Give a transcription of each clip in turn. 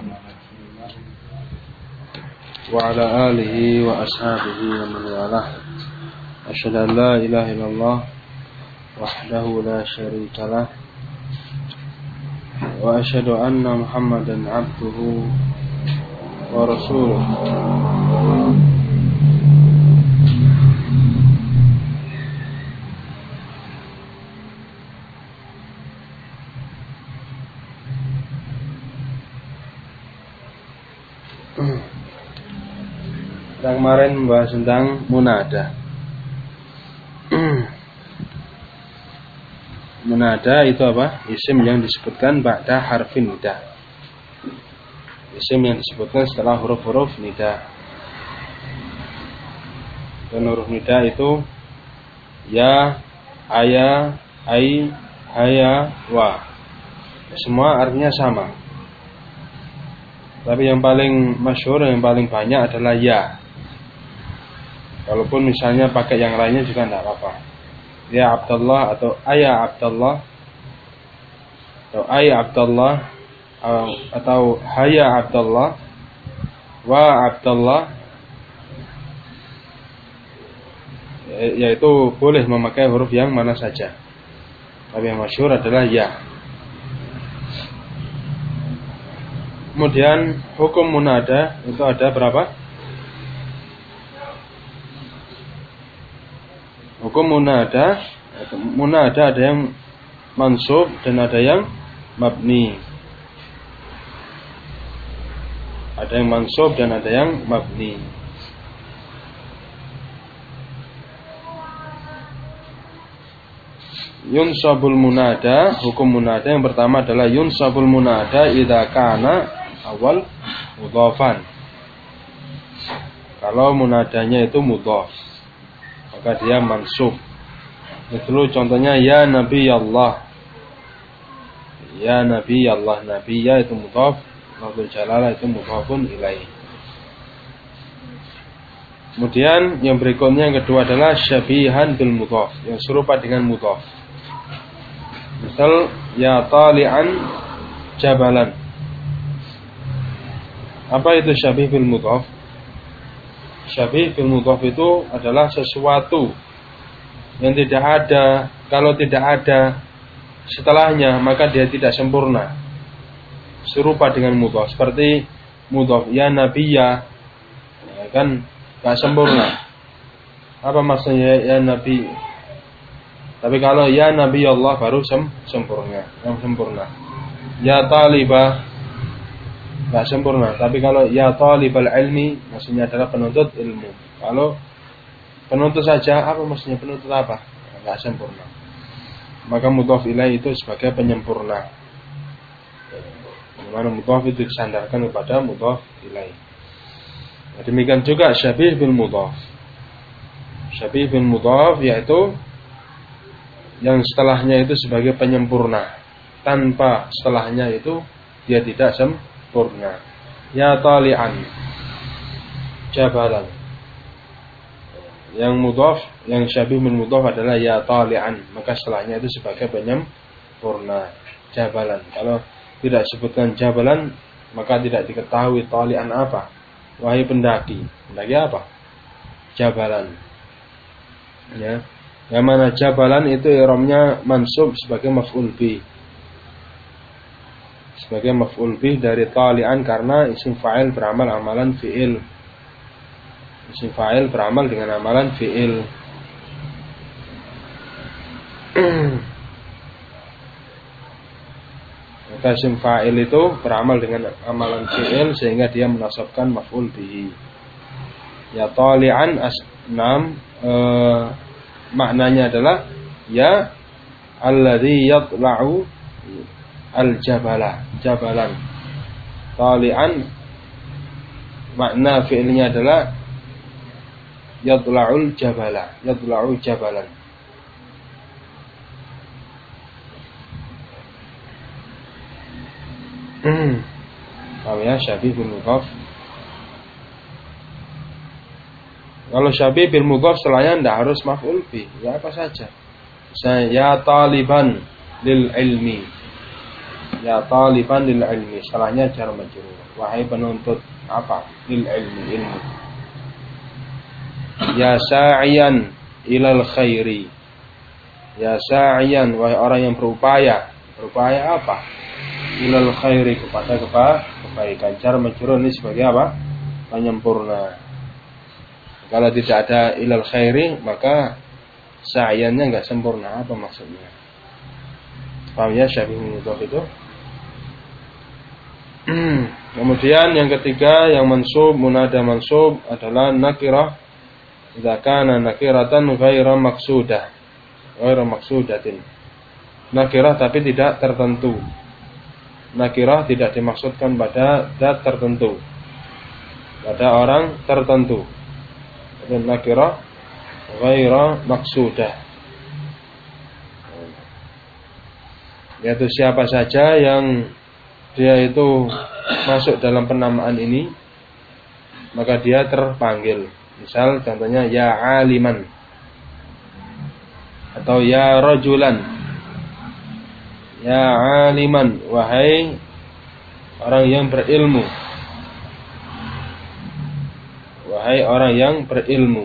وعلى آله وأصحابه ومن والاه أشهد أن لا إله إلا الله وحده لا شريك له وأشهد أن محمدا عبده ورسوله Kita kemarin membahas tentang munada. Munada itu apa? Isim yang disebutkan ba'da harfin nida. Isim yang disebutkan setelah huruf-huruf nida. Dan huruf nida itu ya, aya, ai, haya, wa. Semua artinya sama. Tapi yang paling masyhur, yang paling banyak adalah ya. Walaupun misalnya pakai yang lainnya juga tidak apa-apa. Ya Abdullah atau ayah Abdullah atau ayah Abdullah atau haya Abdullah wa Abdullah, yaitu boleh memakai huruf yang mana saja. Tapi yang masyhur adalah ya. Kemudian hukum munada itu ada berapa? Hukum munada ada yang mansub dan ada yang mabni. Ada yang mansub dan ada yang mabni. Yunsabul munada, hukum munada yang pertama adalah yunsabul munada idza kana awal mudhafan. Kalau munadanya itu mudhaf, maka dia mansub. Itu contohnya ya Nabi Allah. Ya Nabi Allah, Nabi ya itu mudhaf, lafzul jalalah itu mudhafun ilaih. Kemudian yang berikutnya yang kedua adalah syabihan bil mudhaf, yang serupa dengan mudhaf. Misal ya tali'an jabalan. Apa itu syabih bil mudhaf? Syabih bil mudhaf itu adalah sesuatu yang tidak ada. Kalau tidak ada setelahnya, maka dia tidak sempurna. Serupa dengan mudhaf. Seperti mudhaf ya nabiyya, kan tidak sempurna. Apa maksudnya ya nabi? Tapi kalau ya Nabi Allah baru sempurna, yang sempurna. Ya talibah tidak sempurna. Tapi kalau ya talibal ilmi, maksudnya adalah penuntut ilmu. Kalau penuntut saja, apa maksudnya penuntut apa? Tidak sempurna. Maka mudhaf ilaih itu sebagai penyempurna. Dimana mudhaf itu disandarkan kepada mudhaf ilaih. Nah, demikian juga syabih bil mudhaf. Syabih bil mudhaf yaitu yang setelahnya itu sebagai penyempurna. Tanpa setelahnya itu dia tidak sempurna. Ya tali'an jabalan. Yang mudhaf, yang syabih min mudhaf adalah ya tali'an, maka setelahnya itu sebagai penyempurna. Jabalan. Kalau tidak sebutkan jabalan, maka tidak diketahui tali'an apa. Wahai pendaki. Pendaki apa? Jabalan. Ya. Yang mana jabalan itu i'rabnya mansub sebagai maf'ul bih. Sebagai maf'ul bih dari tali'an karena isim fa'il beramal amalan fi'il. Isim fa'il beramal dengan amalan fi'il. Maka isim fa'il itu beramal dengan amalan fi'il sehingga dia menasabkan maf'ul bihi. Ya tali'an asnam maknanya adalah ya alladzi yatla'u al-jabala, jabalan. Tali'an makna fi'ilnya adalah yatla'ul jabala, yatla'u jabalan. Paham ya, syabih bil mudhaf. Kalau syabih bil mudhaf setelahnya tidak harus maf'ul bih, ya apa saja. Misalnya ya taliban lil ilmi. Ya taliban lil ilmi, salahnya jar majrur. Wahai penuntut apa? Lil ilmi, ilmu. Ya sa'iyan ilal khairi. Ya sa'iyan, wahai orang yang berupaya. Berupaya apa? Ilal khairi, kepada kebaikan. Jar majrur ini sebagai apa? Penyempurna. Kalau tidak ada ilal khairi, maka sa'iyannya enggak sempurna. Apa maksudnya? Paham ya syabih mudhaf itu? Kemudian yang ketiga yang mansub, munada mansub adalah nakirah. Idza kana nakiratan ghairu maqsudah. Ghairu maqsudatin. Nakirah tapi tidak tertentu. Nakirah tidak dimaksudkan pada zat tertentu. Pada orang tertentu. Dan nakirah ghairu maqsudah. Yaitu siapa saja yang dia itu masuk dalam penamaan ini, maka dia terpanggil. Misal contohnya ya aliman atau ya rajulan. Ya aliman, wahai orang yang berilmu. Wahai orang yang berilmu.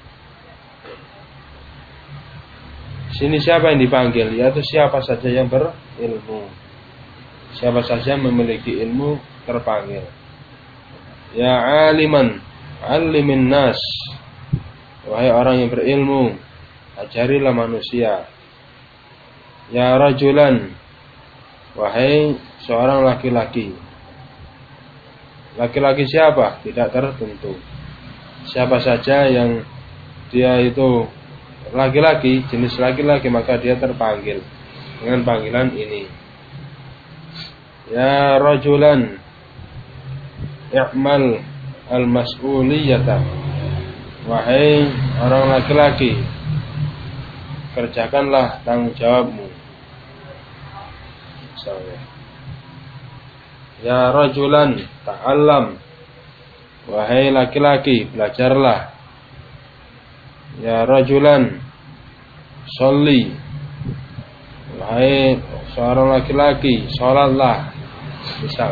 Sini siapa yang dipanggil? Yaitu siapa saja yang berilmu. Siapa saja memiliki ilmu terpanggil. Ya aliman, alimin nas. Wahai orang yang berilmu, ajarilah manusia. Ya rajulan, wahai seorang laki-laki. Laki-laki siapa? Tidak tertentu. Siapa saja yang dia itu laki-laki, jenis laki-laki, maka dia terpanggil dengan panggilan ini. Ya rajulan, i'mal al-mas'uliyata. Wahai orang laki-laki, kerjakanlah tanggung jawabmu. Misalnya, ya rajulan, ta'allam. Wahai laki-laki, belajarlah. Ya rajulan, sholli. Wahai seorang laki-laki, sholatlah. Misal,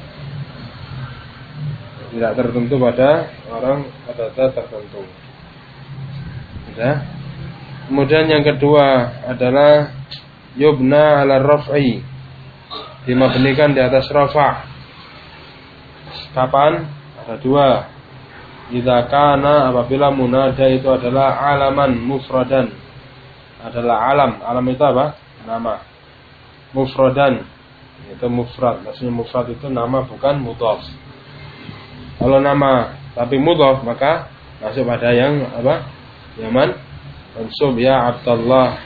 tidak tertentu pada orang, pada zat tertentu. Sudah. Kemudian yang kedua adalah yubna ala raf'i, dimabnikan di atas rafa'. Kapan? Ada dua. Idza kana, apabila munada itu adalah alaman mufradan, adalah alam. Alam itu apa? Nama. Mufradan itu mufrad. Maksudnya mufrad itu nama, bukan mudhaf. Kalau nama tapi mudhaf, maka masuk pada yang apa? Yaman mansub, ya Abdullah.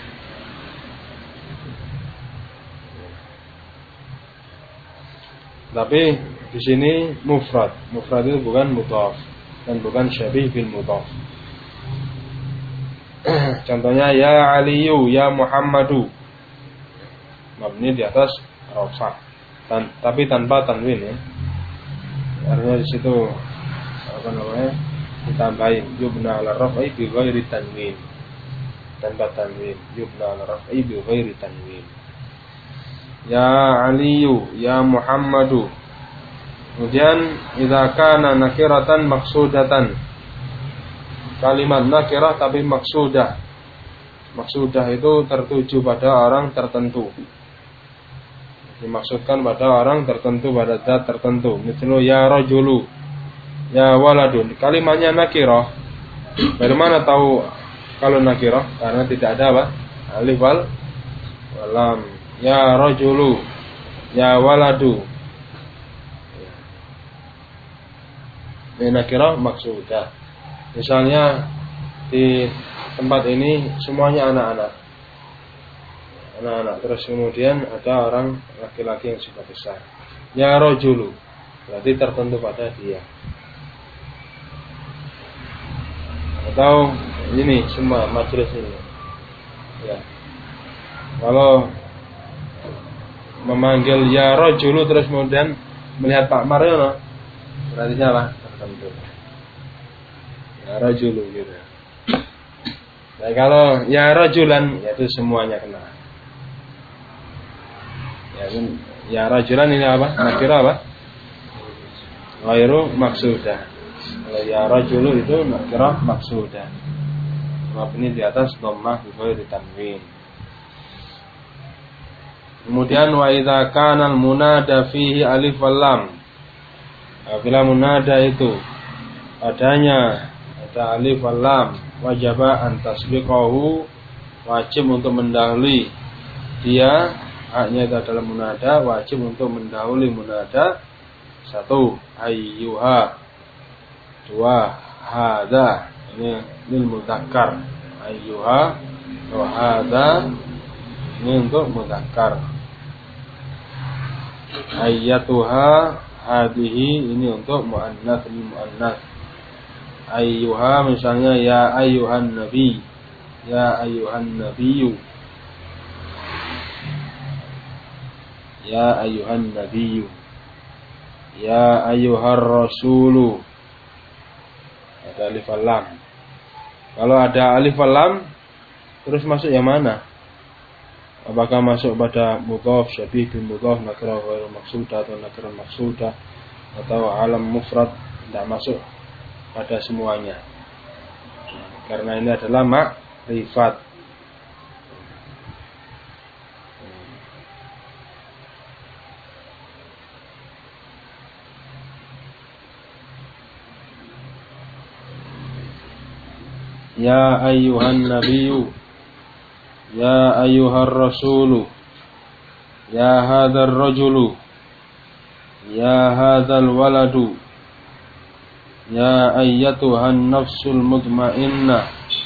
Tapi di sini mufrad. Mufrad itu bukan mudhaf dan bukan syabih bil mudhaf. Contohnya ya Aliyu, ya Muhammadu. Mabni di atas rafa, tapi tanpa tanwin ya. Artinya di situ apa namanya? Ditambahin yubna ala raf'i bi ghairi tanwin. Tanpa tanwin, yubna ala raf'i bi ghairi tanwin. Ya Aliyu, ya Muhammadu. Kemudian idza kana nakiratan maksudatan. Kalimat nakirah tapi maksudah. Maksudah itu tertuju pada orang tertentu. Dimaksudkan pada orang tertentu, pada zat tertentu. Misalnya ya rajulu, ya waladun. Kalimatnya nakirah. Dari mana tahu kalau nakirah? Karena tidak ada apa? Alif wal lam. Ya rajulu, ya waladu. Ini nakirah maksudah. Misalnya di tempat ini semuanya anak-anak. Anak-anak, terus kemudian ada orang laki-laki yang sudah besar. Ya rajulu, berarti tertentu pada dia. Atau ini semua majelis ini. Ya. Kalau memanggil ya rajulu terus kemudian melihat Pak Mariono, berarti siapa? Tertentu. Ya rajulu gitu. Nah, kalau ya rajulan, yaitu semuanya kena. Ya, Ya rajulan ini apa? Nakira apa? Ghairu maksudah. Kalau ya rajulu itu nakira maksudah. Mabni di atas dhammah bi ghairi tanwin. Kemudian wa idza kana al munada fihi alif wal lam. Apabila munada itu adanya ada alif wal lam, wajaba an tasbiqahu, wajib untuk mendahului dia. Haknya itu adalah munada, wajib untuk mendahului munada. 1 ayyuha, 2 hadza, ini lil mudzakkar, ayyuha wa hadza ini untuk mudzakkar, ayyatuha hadhihi ini untuk muannats lil muannats. Ayyuha misalnya ya ayyuhan nabi, ya ayyuhan nabiyyu, ya ayyuhan nabiyyu, ya ayyuhar rasulu. Ada alif lam. Kalau ada alif lam terus masuk yang mana? Apakah masuk pada mudhaf, syabih bil mudhaf, nakirah ghairu maksudah atau nakirah maksudah, atau alam mufrad? Tidak masuk pada semuanya. Karena ini adalah ma'rifat. Ya ayyuhan nabiyyu, ya ayyuhar rasulu, ya hadzal rajulu, ya hadzal waladu, ya ayyatuhan nafsul mutmainnah,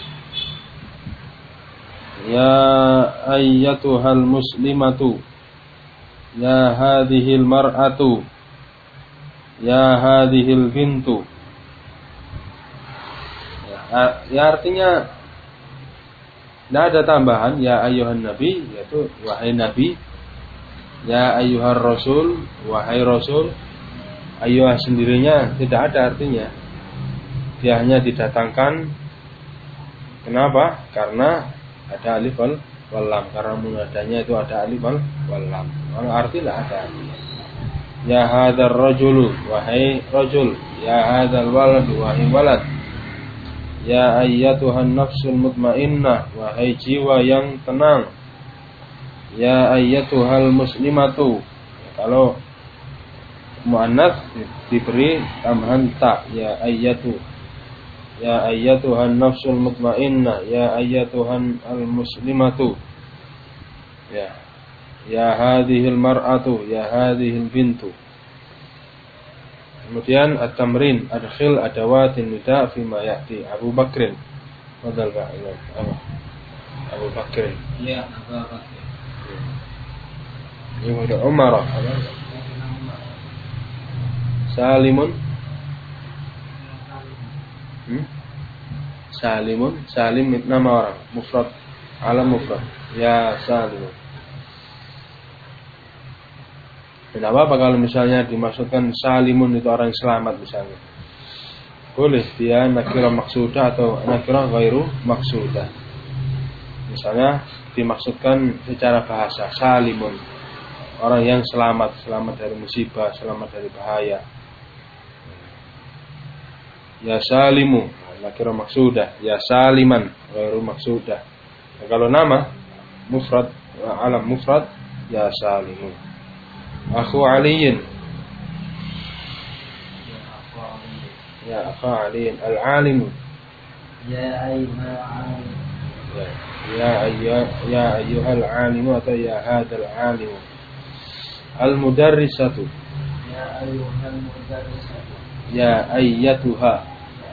ya ayyatuhal muslimatu, ya hadhil mar'atu, ya hadhil bintu. Ya artinya tidak ada tambahan ya ayyuhan nabi, yaitu wahai nabi, ya ayyuhar rasul, wahai rasul. Ayyuhah sendirinya tidak ada artinya, dia hanya didatangkan. Kenapa? Karena ada alif wal lam, karena munadanya itu ada alif wal lam. Kalau arti tidak ada artinya. Ya hadzal rajulu, wahai rajul, ya hadzal waladu, wahai walad. Ya ayyatuhan nafsul mutmainnah, wahai jiwa yang tenang. Ya ayyatuhal muslimatu. Kalau muannats diberi tambahan ta, ya ayyatu. Ya ayyatuhan nafsul mutmainnah, ya ayyatuhan al muslimatu. Ya. Ya hadhil mar'atu, ya hadhil bintu. Kemudian at-tamrin, adkhil adawatin nida fi ma ya'ti. Abu Bakrin. Fadhal Pak. Abu Bakrin. Ya, Abu Bakrin. Ini ada Umar. Salimun. Salimun, Salim nama orang, mufrad, alam mufrad. Ya Salimun. Tidak apa-apa kalau misalnya dimaksudkan salimun itu orang yang selamat misalnya. Boleh dia nakirah maksudah atau nakirah ghairu maksudah. Misalnya dimaksudkan secara bahasa salimun, orang yang selamat, selamat dari musibah, selamat dari bahaya. Ya salimu, nakirah maksudah. Ya saliman, ghairu maksudah. Nah, kalau nama mufrad, alam mufrad, ya salimun. Akhu Aliin. Ya akhu Aliin. Al-alimu. Ya ayyuhal alim. Ya ayyuhal alimu atau ya hadzal alimu. Al-mudarrisatu. Ya ayyuhal mudarrisatu. Ya ayyatuha.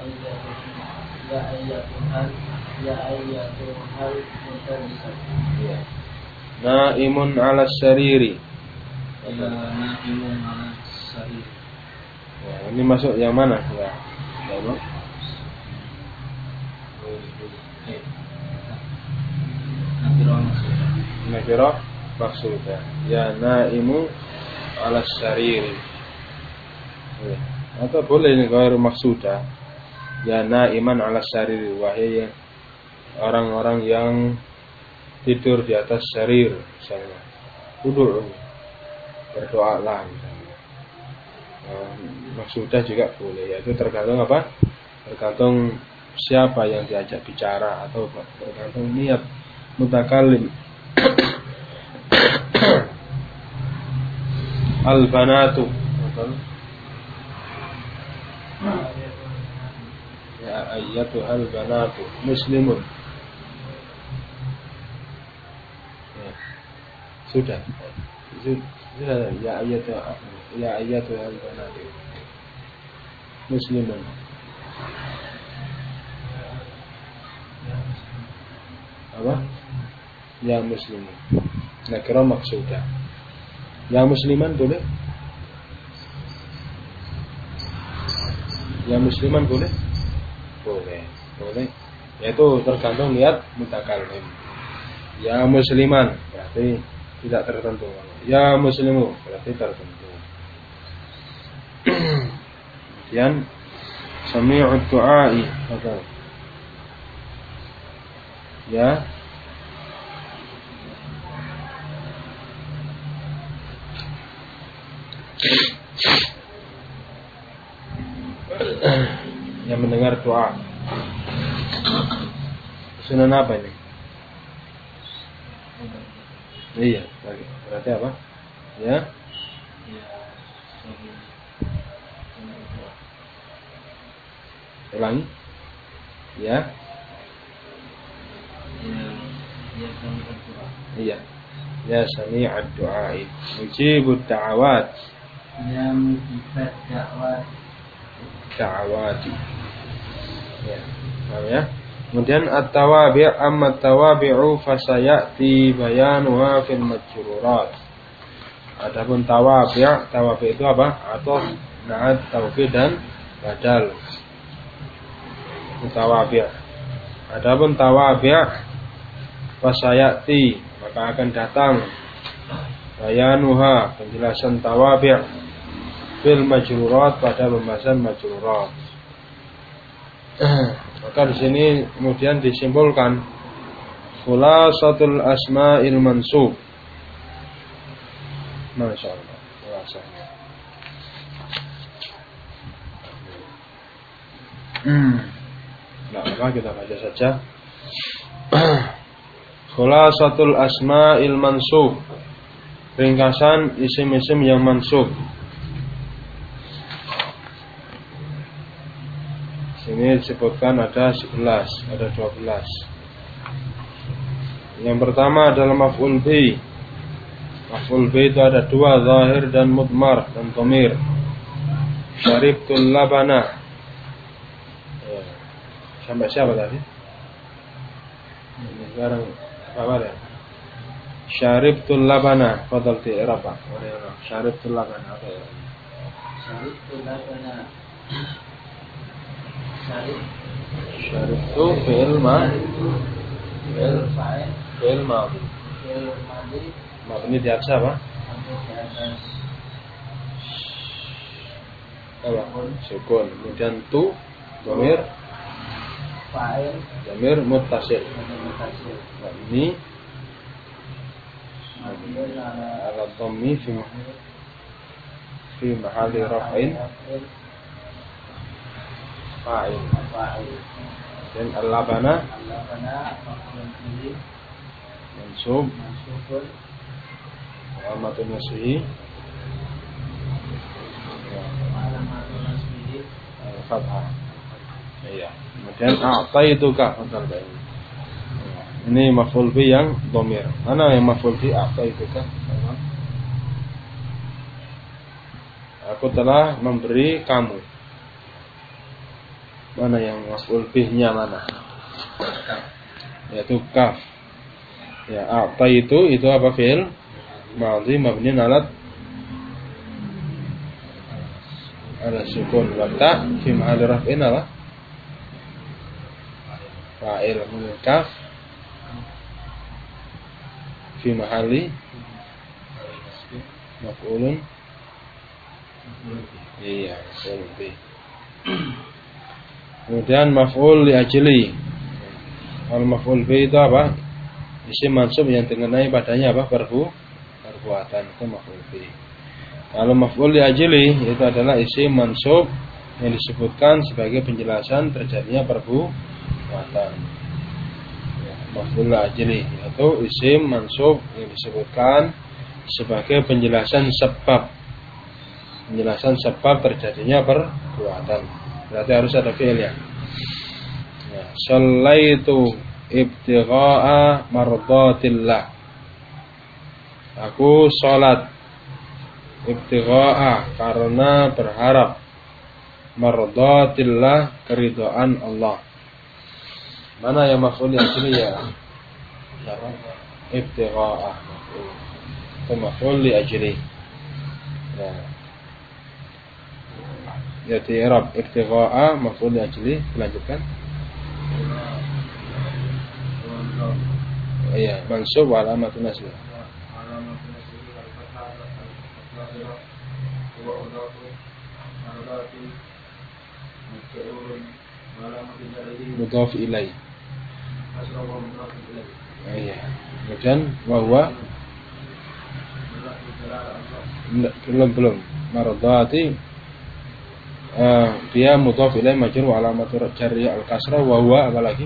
Ya ayyatuhal mudarrisatu. Ya. Naimun 'ala sariri. Na'imun 'ala sarir. Ya, ini masuk yang mana? Ya. Nakirah maksudah. Ya naimu 'ala sariri. Ya. Atau boleh ini ghairu maksudah. Ya naiman 'ala sariri, wahai orang-orang yang tidur di atas sarir misalnya. Duduk. berdoalah misalnya. Maksudah juga boleh, yaitu tergantung apa? Tergantung siapa yang diajak bicara atau tergantung niat mutakallim. Al-banatu ya ayyatuhal banatu muslimun. Ya, sudah ya ayyatuhal banatu muslimun. Apa? Ya muslimun. Nakira maksudah. Ya musliman boleh? Ya musliman boleh? Boleh. Yaitu tergantung niat mutakallim. Ya musliman berarti tidak tertentu. Ya muslimu berarti tertentu. Kemudian sami'ud du'ai. Ya. Yang mendengar doa. Sunan apa ini? Iya, berarti apa? Ya. Ulangi. Ya. Iya. Ya sami'ad du'a. Mujibud da'awat. Ya mujibud da'awat. Da'awati. Ya. Paham ya? Kemudian at-tawabi' amma at-tawabi'u fasayati bayanuha fil majrurat. Adapun tawabi' itu apa? Atau na'at tauhid dan badal. Tawabi'. Adapun tawabi' fasayati maka akan datang bayanuha penjelasan tawabi' fil majrurat pada pembahasan majrurat. Maka di sini kemudian disimpulkan khulasatul asma'il mansub. Masyaallah. Rasanya. Nah, apa kita baca saja. Khulasatul asma'il mansub. Ringkasan isim-isim yang mansub. Sini disebutkan ada 11, ada 12. Yang pertama adalah maf'ul bi. Maf'ul bi itu ada dua, zahir dan mudmar dan dhamir. Syaribtul labana. Sampai siapa tadi? Ini sekarang apa ya? Syaribtul labana. Fadal di Eropa. Syaribtul labana apa ya? Syaribtul labana. Syaribtu fi'il madhi. Mabni di atas apa? Sukun. Kemudian tu dhamir fa'il dhamir muttasil. Mabni ala dhammi fi mahalli raf'in fa'il. Dan al-labana mansub alamatun nasbihi fathah. Iya. Kemudian a'taituka fathah. Ini maf'ul bi yang dhamir. Mana yang maf'ul bi a'taituka? Aku telah memberi kamu. Mana yang maf'ul bih-nya mana? Yaitu kaf. Ya, a'taitu itu apa fi'il? Madhi mabni ala sukun wa ta fi mahalli raf'in apa? Fa'il min kaf fi mahalli maf'ulun. Iya, maf'ul bih. Kemudian maf'ul li ajli. Al maf'ul bi itu apa? Isim mansub yang dikenai padanya apa? Perbuatan itu maf'ul bi. Kalau maf'ul li ajli itu adalah isim mansub yang disebutkan sebagai penjelasan terjadinya perbuatan. Ya, maf'ul li ajli itu isim mansub yang disebutkan sebagai penjelasan sebab terjadinya perbuatan. Berarti harus ada fi'ilnya. Ya, shallaitu ibtigha'a mardatillah. Aku sholat ibtigha'a karena berharap mardatillah keridhaan Allah. Mana yang maf'ul ajli ya? Ibtigha'a. Itu maf'ul li ajli. Ya. Jadi i'rab ibtigha'a maf'ul li ajli. Lanjutkan. Iya, mansub wa alamatun nasb. Mudhaf ilaih. Iya. Kemudian wa belum mardati dia mudhaf ilaih majrur wa alamatu jarri al kasrah wa huwa apalagi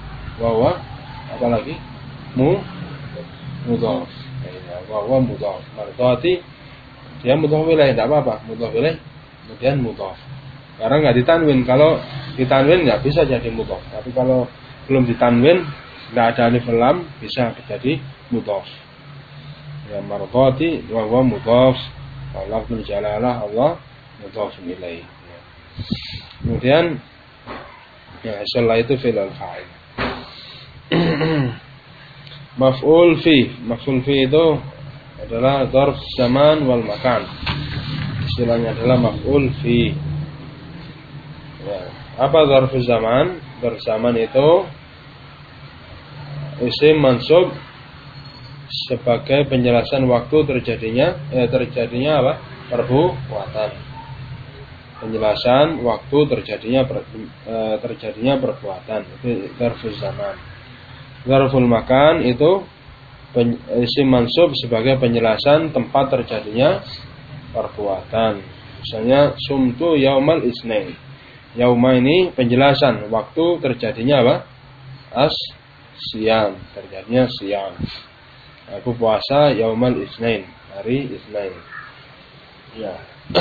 mudhaf. Ya, wa huwa mudhaf. Mardati dia mudhaf ilaih tidak apa-apa, mudhaf ilaih kemudian mudhaf. Karena enggak ditanwin. Kalau ditanwin enggak bisa jadi mudhaf. Tapi kalau belum ditanwin enggak ada alif lam bisa jadi mudhaf. Ya mardati wa huwa mudhaf. Wa lafzul jalalah Allah mudhaf ilaih. Ya. Kemudian ya sallah itu fi'il al-fa'il. Maf'ul fi itu adalah dzarf zaman wal makan. Istilahnya adalah maf'ul fi. Ya. Apa dzarf zaman? Dzarf zaman itu isim mansub sebagai penjelasan waktu terjadinya apa? Perbuatan. Penjelasan waktu terjadinya perbuatan. Itu dzarf zaman. Dzarful makan itu isim mansub sebagai penjelasan tempat terjadinya perbuatan. Misalnya sumtu yaumal isnain. Yauma ini penjelasan waktu terjadinya apa? Siam, terjadinya siam. Aku puasa yaumal isnain, hari isnain. Ya.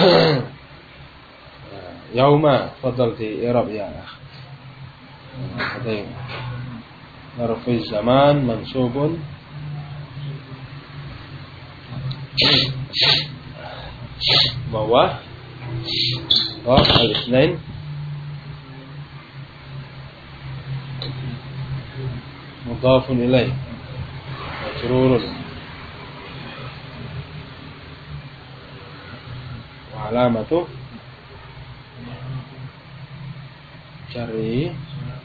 Yauma, fadal di i'rab ya. Baik. Zarfu zaman mansubun bahwa al-isnain mudhafun ilaih majrurun wa alamatu jarri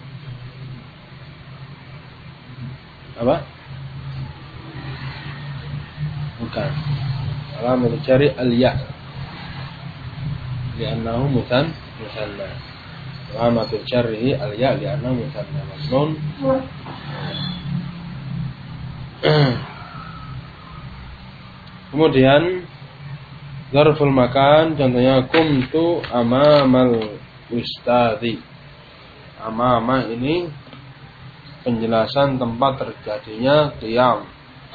apa? Bukan. Alamatu jarri al-ya. Li'annahu musanna. Alamatu jarri al-ya li'annahu musanna. Mamnun. Kemudian dzarful makan contohnya kumtu amamal ustadzi. Amama ini penjelasan tempat terjadinya qiyam.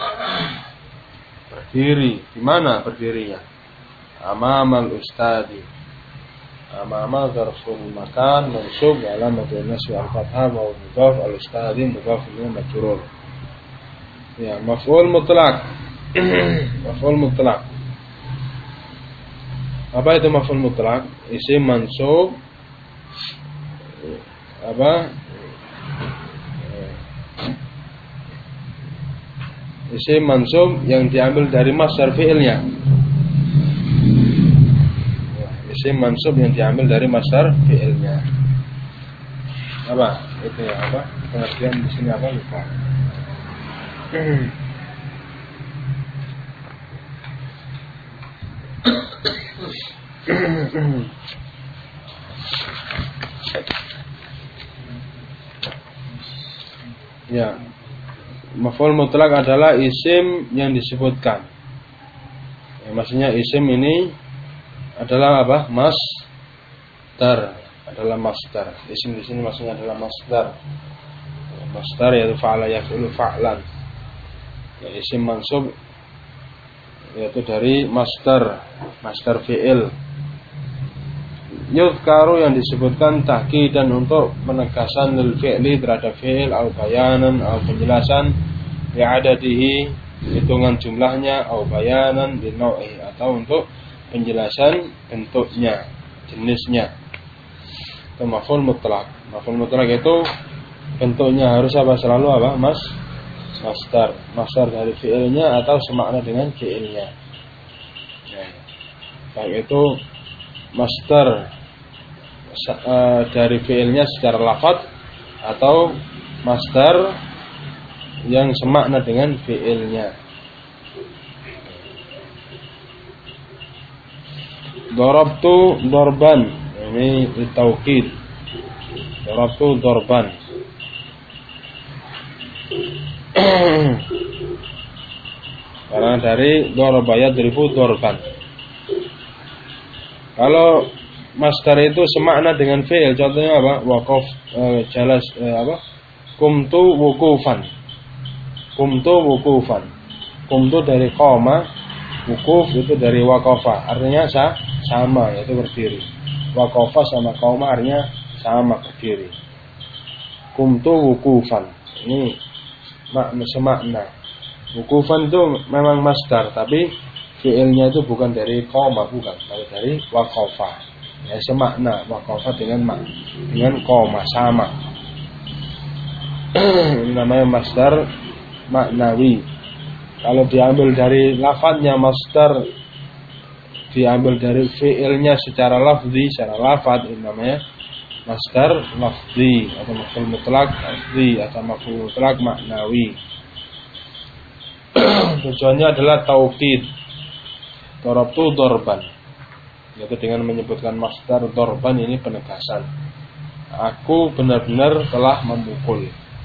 Berdiri. Di mana berdirinya? Amamal ustadzi. Amama dzarful makan mansub alamatun nasb al-fathah wa mudhaf al-ustadzi mudhaf ilayhi majrur. Ya, maf'ul mutlak. Maf'ul mutlak. Apa itu maf'ul mutlak? Isim mansub apa? Isim mansub yang diambil dari masdar fi'ilnya. Isim mansub yang diambil dari masdar fi'ilnya. Apa? Itu ya apa? Pengertian di sini apa lupa. Ya. Maf'ul mutlak adalah isim yang disebutkan. Maksudnya isim ini adalah apa? Masdar, adalah masdar. Isim di sini maksudnya adalah masdar. Masdar yaitu fa'ala yaf'ulu fa'lan. Ya, isim mansub yaitu dari masdar fi'il. Yuzkaru yang disebutkan tahqiqan untuk penegasan lil fi'li terhadap fi'il au bayanan au penjelasan li'adadihi hitungan jumlahnya au bayanan li nau'ihi atau untuk penjelasan bentuknya, jenisnya. Itu maf'ul mutlaq. Maf'ul mutlaq itu bentuknya harus apa? Selalu apa? Masdar. Masdar dari fi'ilnya atau semakna dengan fi'ilnya. Ya. Baik itu masdar dari fi'ilnya secara lafaz atau masdar yang semakna dengan fi'ilnya. Darabtu darban, ini taukid. Darabtu darban. Karena dari daraba yadribu darban. Kalau masdar itu semakna dengan fi'il, contohnya apa? Waqaf, jalas, apa? Qumtu wuqufan. Qumtu wuqufan. Qumtu dari qama, wuquf itu dari waqafa. Artinya sama, yaitu berdiri. Waqafa sama qama artinya sama, berdiri. Qumtu wuqufan. Ini makna semakna. Wuqufan itu memang masdar, tapi fi'ilnya itu bukan dari qama, bukan, tapi dari waqafa. Ya, semakna waqafa dengan qama sama. Ini namanya masdar maknawi. Kalau diambil dari lafadznya masdar, diambil dari fi'ilnya secara lafzi, secara lafadz, ini namanya masdar lafzi atau maf'ul mutlaq lafzi atau maf'ul mutlaq maknawi. Tujuannya adalah taukid. Darabtu darban, yaitu dengan menyebutkan masdar darban ini penegasan. Aku benar-benar telah memukul.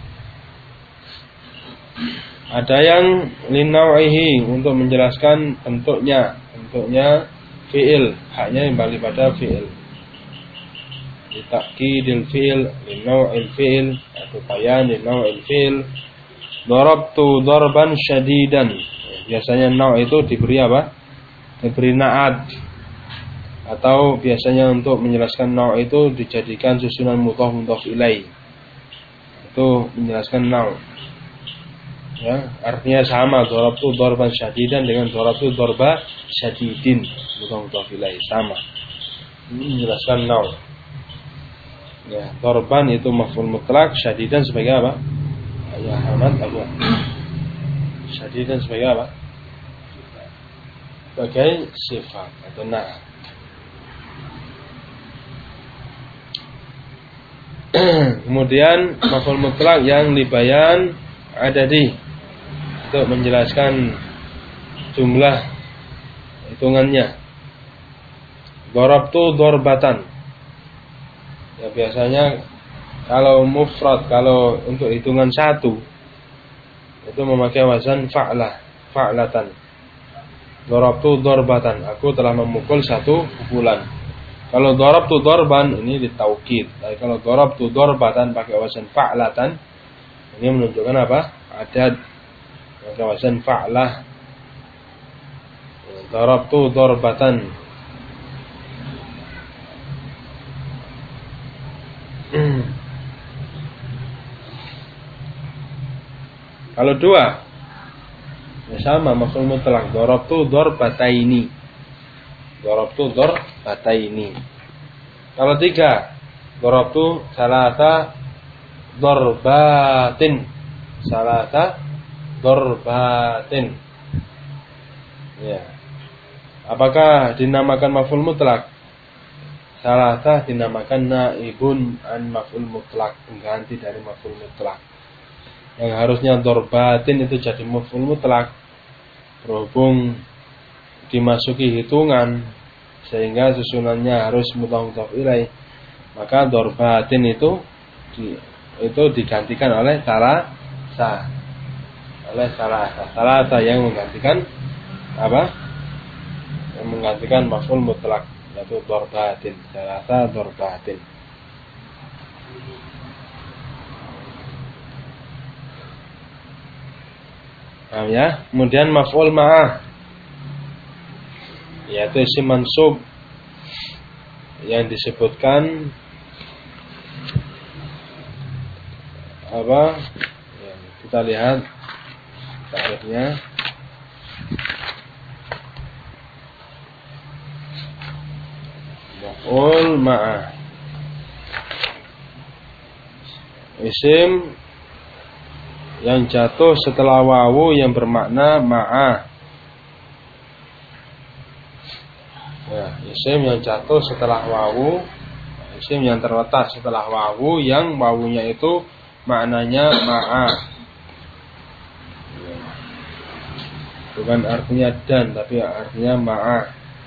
Ada yang linau'ihi untuk menjelaskan bentuknya fi'il, haknya kembali pada fi'il. Litakidil fi'il, linau'il fi'il, atau bayan linau'il fi'il. Darabtu darban syadidan. Biasanya nau' itu diberi apa? Diberi na'at. Atau biasanya untuk menjelaskan nau' itu dijadikan susunan mudhaf ilaih. Itu menjelaskan nau'. Ya, artinya sama, darabtu darban syadidan dengan darabtu darba syadidin, mudhaf ilaih, sama. Ini menjelaskan nau'. Ya, darban itu maf'ul mutlaq, syadidan sebagai apa? Ya, Ahmad Abu. Syadidan sebagai apa? Sebagai sifat atau na'at. Kemudian maf'ul mutlaq yang libayan adadi, untuk menjelaskan jumlah hitungannya. Darabtu darbatan. Ya, biasanya kalau mufrad, kalau untuk hitungan satu itu memakai wazan fa'latan. Darabtu darbatan, aku telah memukul satu pukulan. Kalau darabtu darban ini ditaukid. Tapi kalau darabtu darbatan pakai wazan fa'latan, ini menunjukkan apa? Adad. Pakai wazan fa'lah. Darabtu darbatan. Kalau dua, ya sama, maf'ul mutlaq. Darabtu darbataini. Darabtu darbataini. Kalau tiga, darabtu salasa darbatin. Salasa darbatin. Ya. Apakah dinamakan maf'ul mutlaq? Salasa dinamakan naibun an maf'ul mutlaq, pengganti dari maf'ul mutlaq. Yang harusnya darbatin itu jadi maf'ul mutlaq, berhubung dimasuki hitungan sehingga susunannya harus mudhaf ilaih, maka darbatin itu digantikan oleh salasa yang menggantikan apa? menggantikan maf'ul mutlak, yaitu dorbatin, salasa dorbatin. Nah, ya. Kemudian maf'ul ma'ah, yaitu isim mansub yang disebutkan apa? Ya, kita lihat ta'rifnya. Maf'ul ma'ah, isim yang jatuh setelah wawu yang bermakna ma'ah. Ya, isim yang jatuh setelah wawu, isim yang terletak setelah wawu yang wawunya itu maknanya ma'ah. Ya. Bukan artinya dan, tapi artinya ma'ah.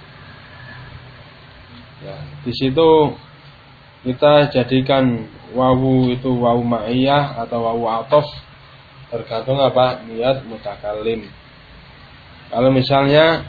Ya, di situ kita jadikan wawu itu wawu ma'iyah atau wawu atof, tergantung apa niat mutakallim. Kalau misalnya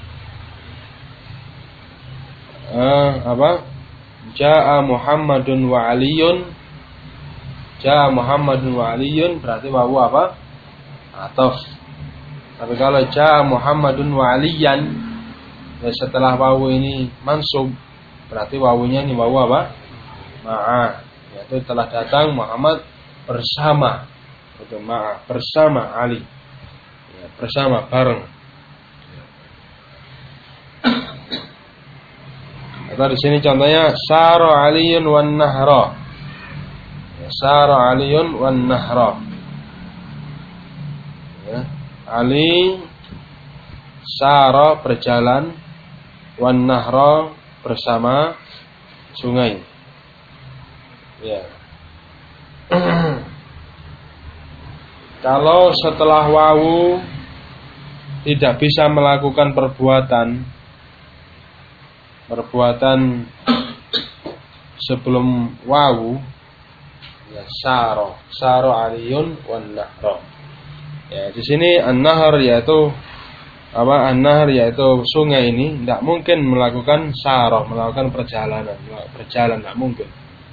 Ja'a Muhammadun wa Aliyun, Ja'a Muhammadun wa Aliyun berarti wawu apa? Atof. Tapi kalau Ja'a Muhammadun wa Aliyan, ya setelah wawu ini mansub, berarti wawunya ini wawu apa? Ma'ah. Yaitu telah datang Muhammad bersama, itu ma'ah, bersama Ali, ya, bersama, bareng. Atau di sini contohnya Sara Aliyun wan Nahra, ya, Sara Aliyun wan Nahra, ya, Ali Sara berjalan, wan Nahra bersama sungai. Ya. Kalau setelah wawu tidak bisa melakukan perbuatan sebelum wawu, ya Saro Aliyun wan Nahra. Ya, di sini an-nahr yaitu apa? An-nahr yaitu sungai ini tidak mungkin melakukan melakukan perjalanan, berjalan tidak mungkin.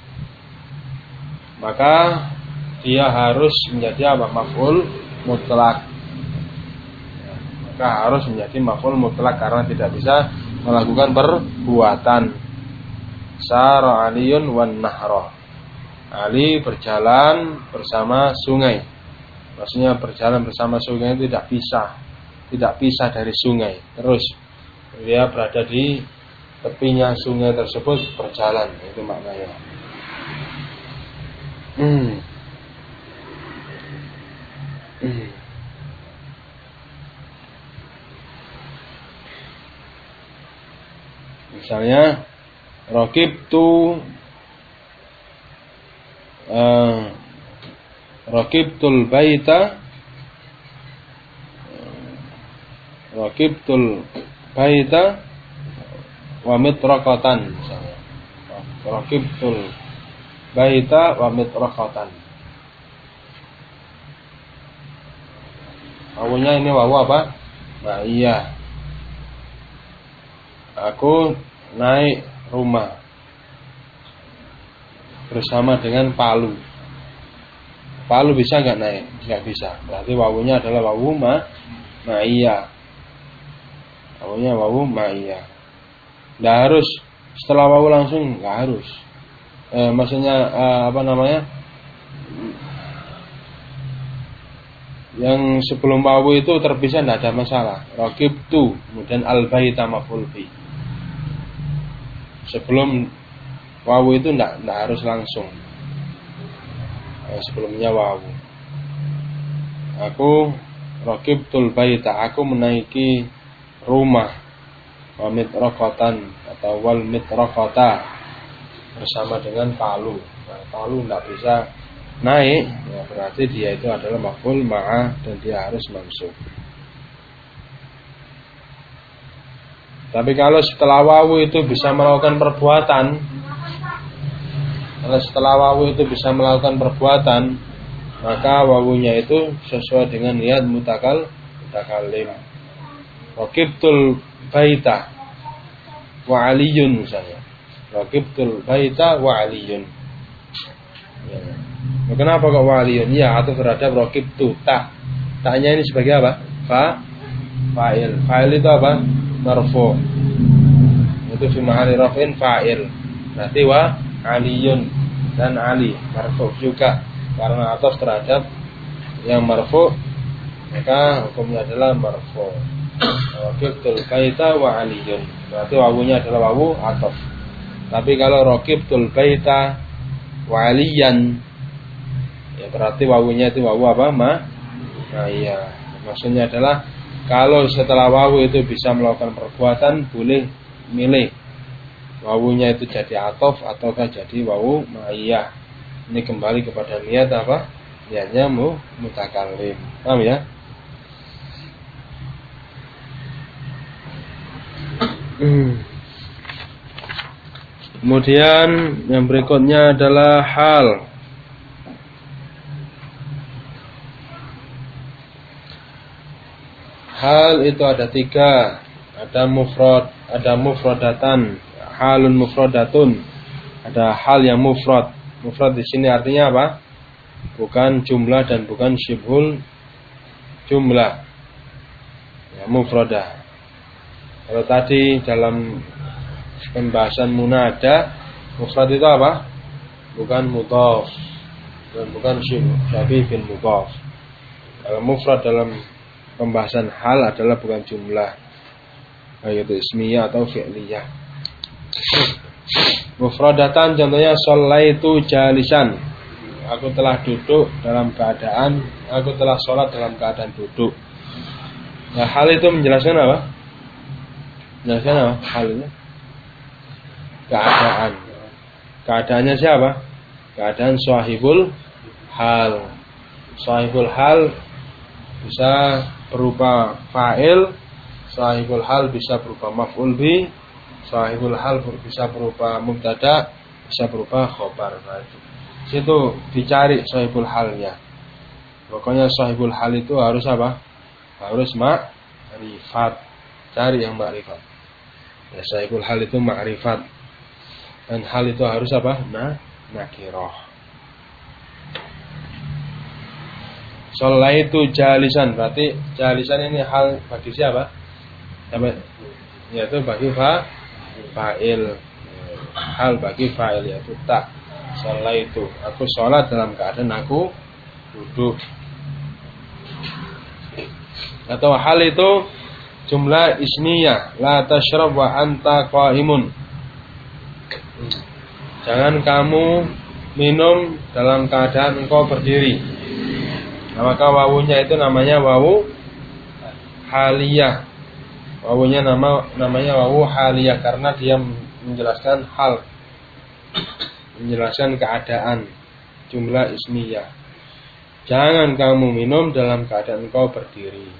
Maka dia harus menjadi apa? Maf'ul mutlak. Ya, maka harus menjadi maf'ul mutlak karena tidak bisa melakukan perbuatan. Sara Aliyun wan Nahra. Ali berjalan bersama sungai. Maksudnya berjalan bersama sungai itu tidak pisah dari sungai. Terus dia berada di tepinya sungai tersebut berjalan, itu maknanya. Misalnya Rakibtul baita wa mitraqatan, misalnya. Rakibtul baita wa mitraqatan. Wawunya ini wawu apa? Ma'iyah. Aku naik rumah bersama dengan Palu. Palu bisa nggak naik? Nggak bisa. Berarti wawunya adalah wawu ma'iyah. Wawunya wawu ma'iyah. Nggak harus setelah wawu langsung, nggak harus. Maksudnya yang sebelum wawu itu terpisah tidak ada masalah. Raqibtu, kemudian al-baita maf'ul bi. Sebelum wawu itu tidak harus langsung. Sebelumnya wawu. Aku raqibtul baita, aku menaiki rumah. Wa mitraqatan atau wal mitraqata, bersama dengan Palu. Nah, Palu tidak bisa naik, ya berarti dia itu adalah maf'ul ma'ah dan dia harus mansub. Tapi kalau setelah wawu itu bisa melakukan perbuatan, maka wawunya itu sesuai dengan niat mutakallim. Raqibtul baita, wa aliyun misalnya. Raqibtul baita wa aliyun. Ya. Nah, kenapa kok wa aliyun? Ya, atau terhadap raqibtu ta. Ta'nya ini sebagai apa? Fa'il. Fa'il itu apa? Marfu'. Itu fi mahali raf'in fa'il. Berarti wa aliyun dan ali marfu' juga karena atas terhadap yang marfu' maka hukumnya adalah marfu'. Raqibtul baita wa aliyun. Berarti wawunya adalah wawu ataf. Tapi kalau raqibtul baita wa aliyan ya berarti wawunya itu wawu apa? Nah iya. Maksudnya adalah kalau setelah wawu itu bisa melakukan perbuatan boleh milih wawunya itu jadi ataf ataukah jadi wawu ma'iyah. Ini kembali kepada niat apa? Niatnya mutakallim. Paham ya? Kemudian yang berikutnya adalah hal. Hal itu ada 3. Ada mufrad, ada mufradatan, halun mufradatun. Ada hal yang mufrad. Mufrad di sini artinya apa? Bukan jumlah dan bukan syibhul jumlah. Ya, mufradah. Kalau tadi dalam pembahasan munada, mufrad itu apa? Bukan mudhaf dan bukan syabih bin mudhaf. Kalau mufrad dalam pembahasan hal adalah bukan jumlah, yaitu ismiyah atau fi'liyah. Mufradatan contohnya shallaitu jalisan. Aku telah duduk dalam keadaan, aku telah sholat dalam keadaan duduk. Nah, hal itu menjelaskan apa? Menjelaskan apa? Halnya keadaan. Keadaannya siapa? Keadaan sahibul hal. Sahibul hal bisa berupa fa'il, sahibul hal bisa berupa maf'ul bi, sahibul hal bisa berupa mubtada, bisa berupa khobar. Nah, itu dicari sahibul halnya. Pokoknya sahibul hal itu harus apa? Harus ma'rifat. Cari yang ma'rifat. Ya, sahibul hal itu ma'rifat. Dan hal itu harus apa? Nakirah. Shallaitu jalisan, berarti jalisan ini hal bagi siapa? Yaitu bagi fa'il. Hal bagi fa'il yaitu ta. Shallaitu, aku sholat dalam keadaan aku duduk. Atau hal itu jumlah ismiyah, la tashrab wa anta qa'imun. Jangan kamu minum dalam keadaan engkau berdiri. Nah, maka wawunya itu namanya wawu haliyah. Wawunya namanya wawu haliyah karena dia menjelaskan hal, menjelaskan keadaan, jumlah ismiyah. Jangan kamu minum dalam keadaan engkau berdiri.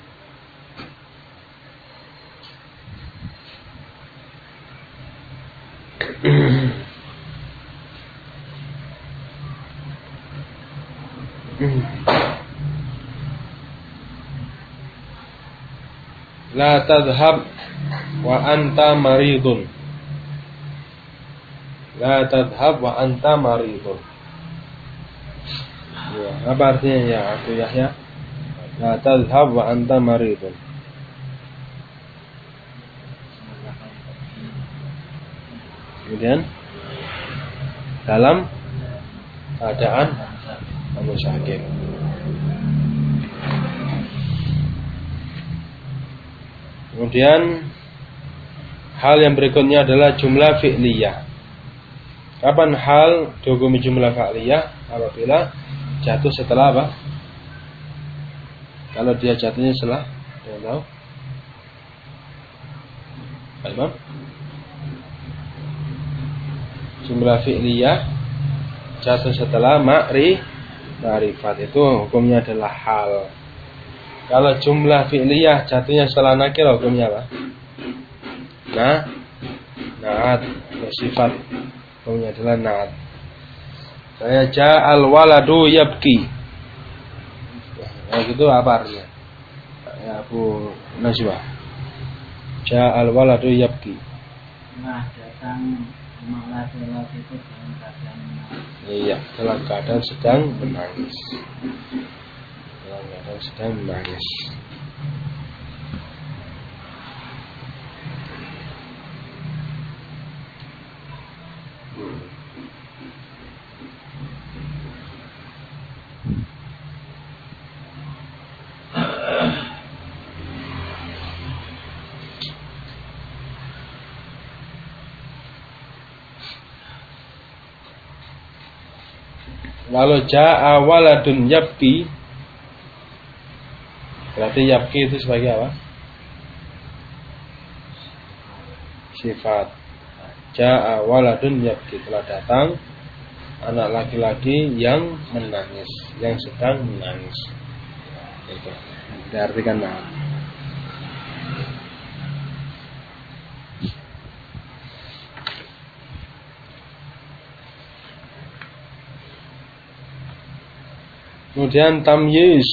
La tadhhab wa anta maridun. La tadhhab wa anta maridun. Ya, apa artinya ya Abu Yahya? La tadhhab wa anta maridun. Kemudian dalam keadaan kamu sakit. Kemudian hal yang berikutnya adalah jumlah fi'liyah. Kapan hal dihukumi jumlah fi'liyah? Apabila jatuh setelah apa? Kalau dia jatuhnya setelah, tidak tahu. Imam? Jumlah fi'liyah jatuh setelah ma'rifat, itu hukumnya adalah hal. Kalau jumlah fi'liyah jatuhnya setelah nakir, hukumnya apa? Na'at, sifat, hukumnya adalah na'at. Saya ja'al waladu yabki. Ya gitu apa artinya? Ya Abu Najwa. Ja'al waladu yabki. Setelah datang rumah laki-laki itu dalam keadaan menangis. Iya, dalam keadaan sedang menangis. Dalam keadaan sedang menangis. Walau ja'a waladun yabki, berarti yabki itu sebagai apa? Sifat. Ja'a waladun yabki, telah datang anak laki-laki yang menangis, yang sedang menangis. Itu diartikan nah. Kemudian tamyiz.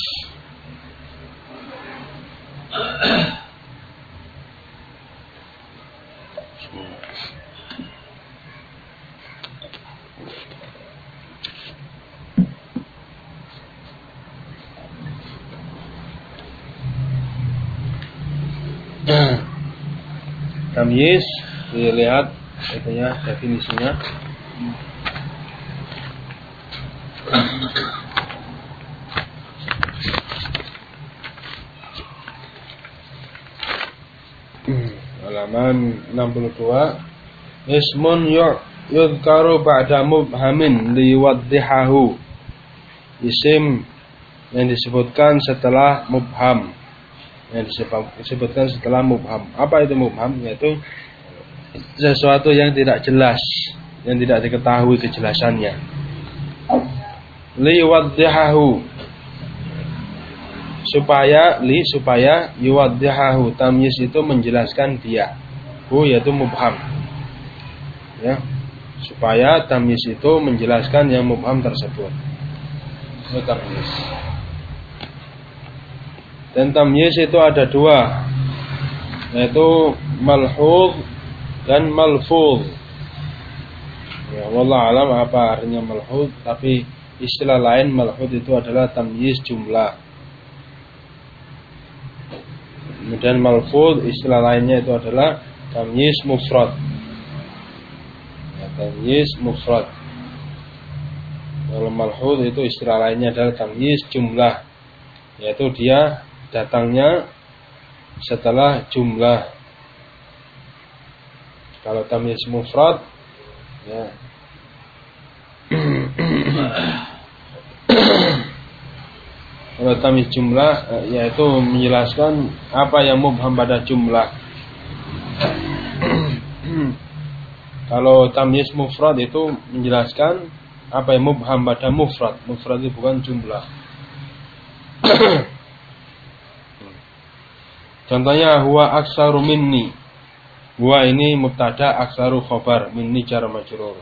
Tamyiz dilihat itunya definisinya. Halaman 62. Ismun yudhkaru ba'da mubhamin liwaddihahu. Isim yang disebutkan setelah mubham. Yang disebutkan setelah mubham. Apa itu mubham? Yaitu sesuatu yang tidak jelas, yang tidak diketahui kejelasannya. Liwaddihahu, supaya yuwaddihahu, tamyiz itu menjelaskan dia. Hu yaitu mubham. Ya. Supaya tamyiz itu menjelaskan yang mubham tersebut. Itu tamyiz. Dan tamyiz itu ada dua, yaitu malhuz dan malfuz. Ya, wallahu alam apa artinya malhuz, tapi istilah lain malhuz itu adalah tamyiz jumlah. Kemudian malfuz istilah lainnya itu adalah tamyiz mufrad. Ya, tamyiz mufrad. Kalau malhuz itu istilah lainnya adalah tamyiz jumlah, yaitu dia datangnya setelah jumlah. Kalau tamyiz mufrad, ya. Kalau tamyiz jumlah, yaitu menjelaskan apa yang mubham pada jumlah. Kalau tamyiz mufrad itu menjelaskan apa yang mubham pada mufrad. Mufrad itu bukan jumlah. Contohnya huwa aksaru minni. Huwa ini mubtada, aksaru khobar, minni jar majrur.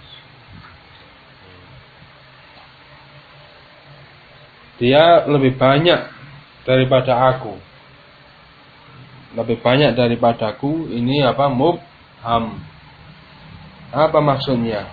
Dia lebih banyak daripada aku. Lebih banyak daripadaku, ini apa? Mubham. Apa maksudnya?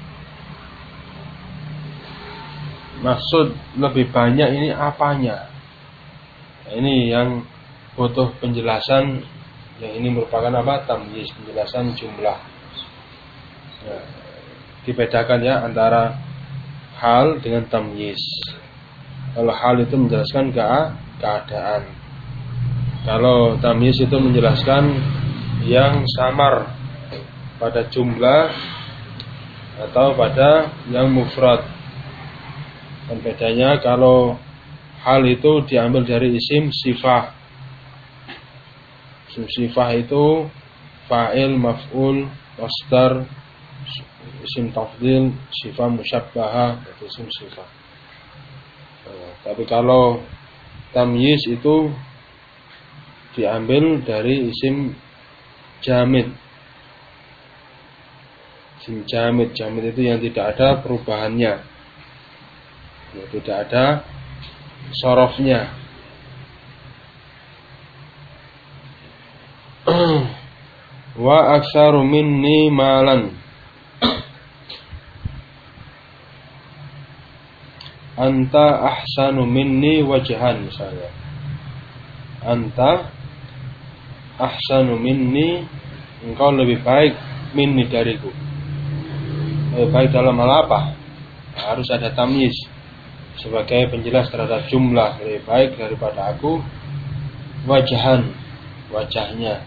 Maksud lebih banyak ini apanya? Ini yang butuh penjelasan. Yang ini merupakan apa? Tamyiz, penjelasan jumlah. Nah, dibedakan ya antara hal dengan tamyiz. Kalau hal itu menjelaskan keadaan. Kalau tamyiz itu menjelaskan yang samar pada jumlah atau pada yang mufrad. Dan bedanya kalau hal itu diambil dari isim sifah. Isim sifah itu fa'il, maf'ul, masdar, isim tafdil, sifah musyabbahah, itu isim sifah. Tapi kalau tamyiz itu diambil dari isim jamid. Isim jamid, jamid itu yang tidak ada perubahannya, ya, tidak ada Wa aktsaru minni malan. Anta ahsanu minni wajhan misalnya. Anta ahsanu minni, engkau lebih baik minni dariku. Lebih baik dalam hal apa? Harus ada tamyiz sebagai penjelas terhadap jumlah. Lebih baik daripada aku. Wajhan, wajahnya.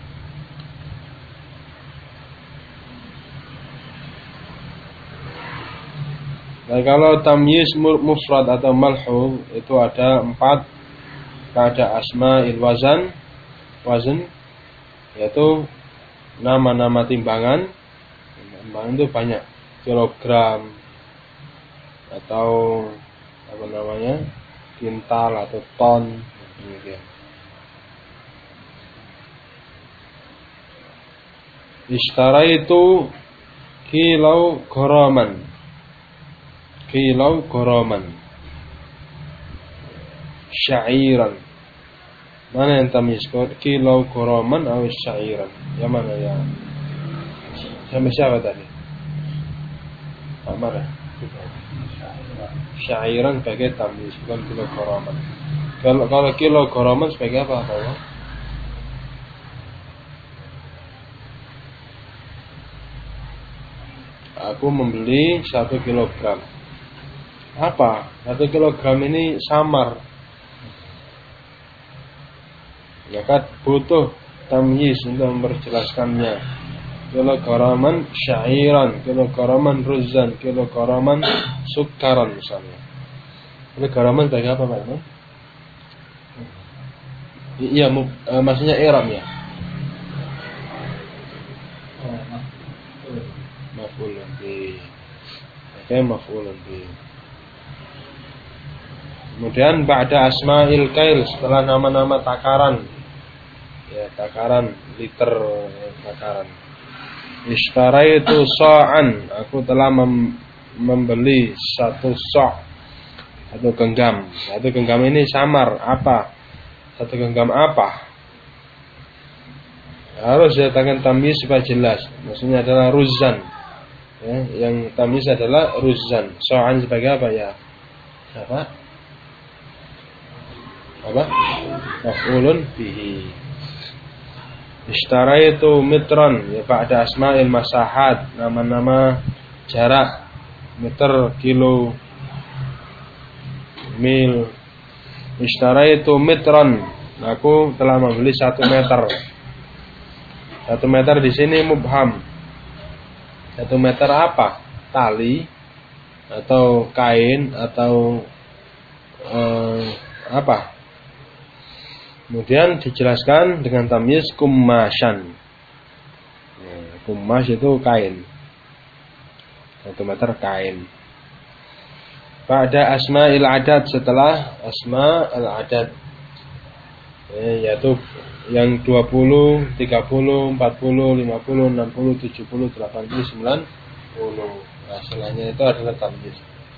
Nah, kalau tamyiz mufrad atau malhu itu ada 4 pada asma'il wazan, yaitu nama-nama timbangan. Timbangan itu banyak, kilogram atau apa namanya, kintal atau ton, demikian. Ishtaraitu kilau gharaman. Kilau gharaman. Sya'iran. Mana yang tamyiz? Kilau gharaman atau sya'iran? Yang mana ya? Sama siapa tadi? Pak Mara. Sya'iran sebagai tamyiz, bukan kilau gharaman. Kalau kilau gharaman sebagai apa? Pak? Aku membeli 1 kilogram. Apa? 1 kilogram ini samar. Ya kan butuh tamyiz untuk memperjelaskannya. Kilograman sya'iran, kilograman ruzan, kilograman sukaran misalnya. Kilograman sebagai apa, Pak? Iya, maksudnya i'rab ya. Maf'ulun bi. Oke, maf'ulun bi. Kemudian ba'da asma'il kail, setelah nama-nama takaran. Ya, takaran liter, takaran. Ishtaraitu sa'an, aku telah membeli 1 sa', 1 genggam. 1 genggam ini samar apa? 1 genggam apa? Harus datangkan tamyiz supaya jelas. Maksudnya adalah ruzan. Ya, yang tamyiz adalah ruzan. Sa'an sebagai apa ya? Apa? Maf'ulun bihi. Ishtaraitu mitran, ya ba'da asma'il masahat, nama-nama jarak, meter, kilo, mil. Ishtaraitu mitran, aku telah membeli 1 meter. 1 meter di sini mubham. 1 meter apa? Tali atau kain atau apa? Kemudian dijelaskan dengan tamyiz kummasyan. Kummas itu kain. 1 meter kain. Pada asma'il adad, setelah asma'il adad, yaitu yang 20, 30, 40, 50, 60, 70, 80, 90. Nah, setelahnya itu adalah tamyiz.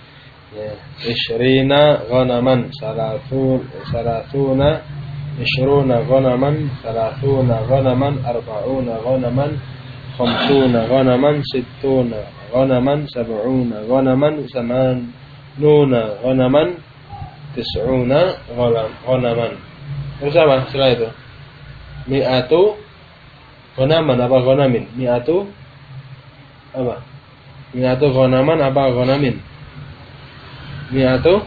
Ishrina ghanaman, salasuna, ishruna ghanaman, salasuna ghanaman, arba'una ghanaman, khamsuna ghanaman, sittuna ghanaman, sab'una ghanaman, samanuna ghanaman, tis'una ghanaman. Terus apa setelah itu? Mi'atu ghanaman apa ghanamin? Mi'atu apa? Mi'atu ghanaman apa ghanamin? Mi'atu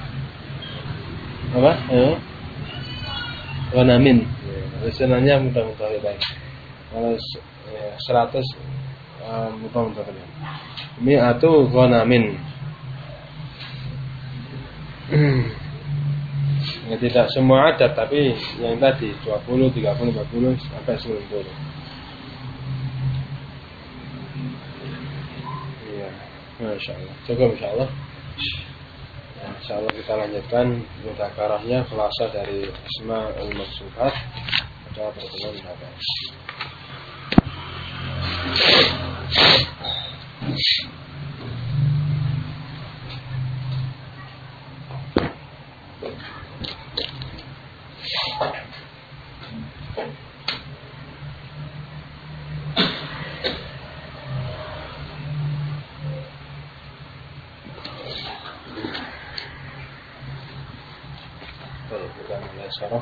apa? Ghanamin. Sebenarnya mudah-mudahan baik. Kalau 100 mudah-mudahan. Mi'atu ghanamin. Ya, tidak semua adat, tapi yang tadi 20, 30, 40 sampai 90. Iya, masyaallah. Cukup insyaallah. Ya, insyaallah kita lanjutkan mudzakarahnya khulasa dari Asmaul Maqsudat pada pertemuan mendatang. Saraf.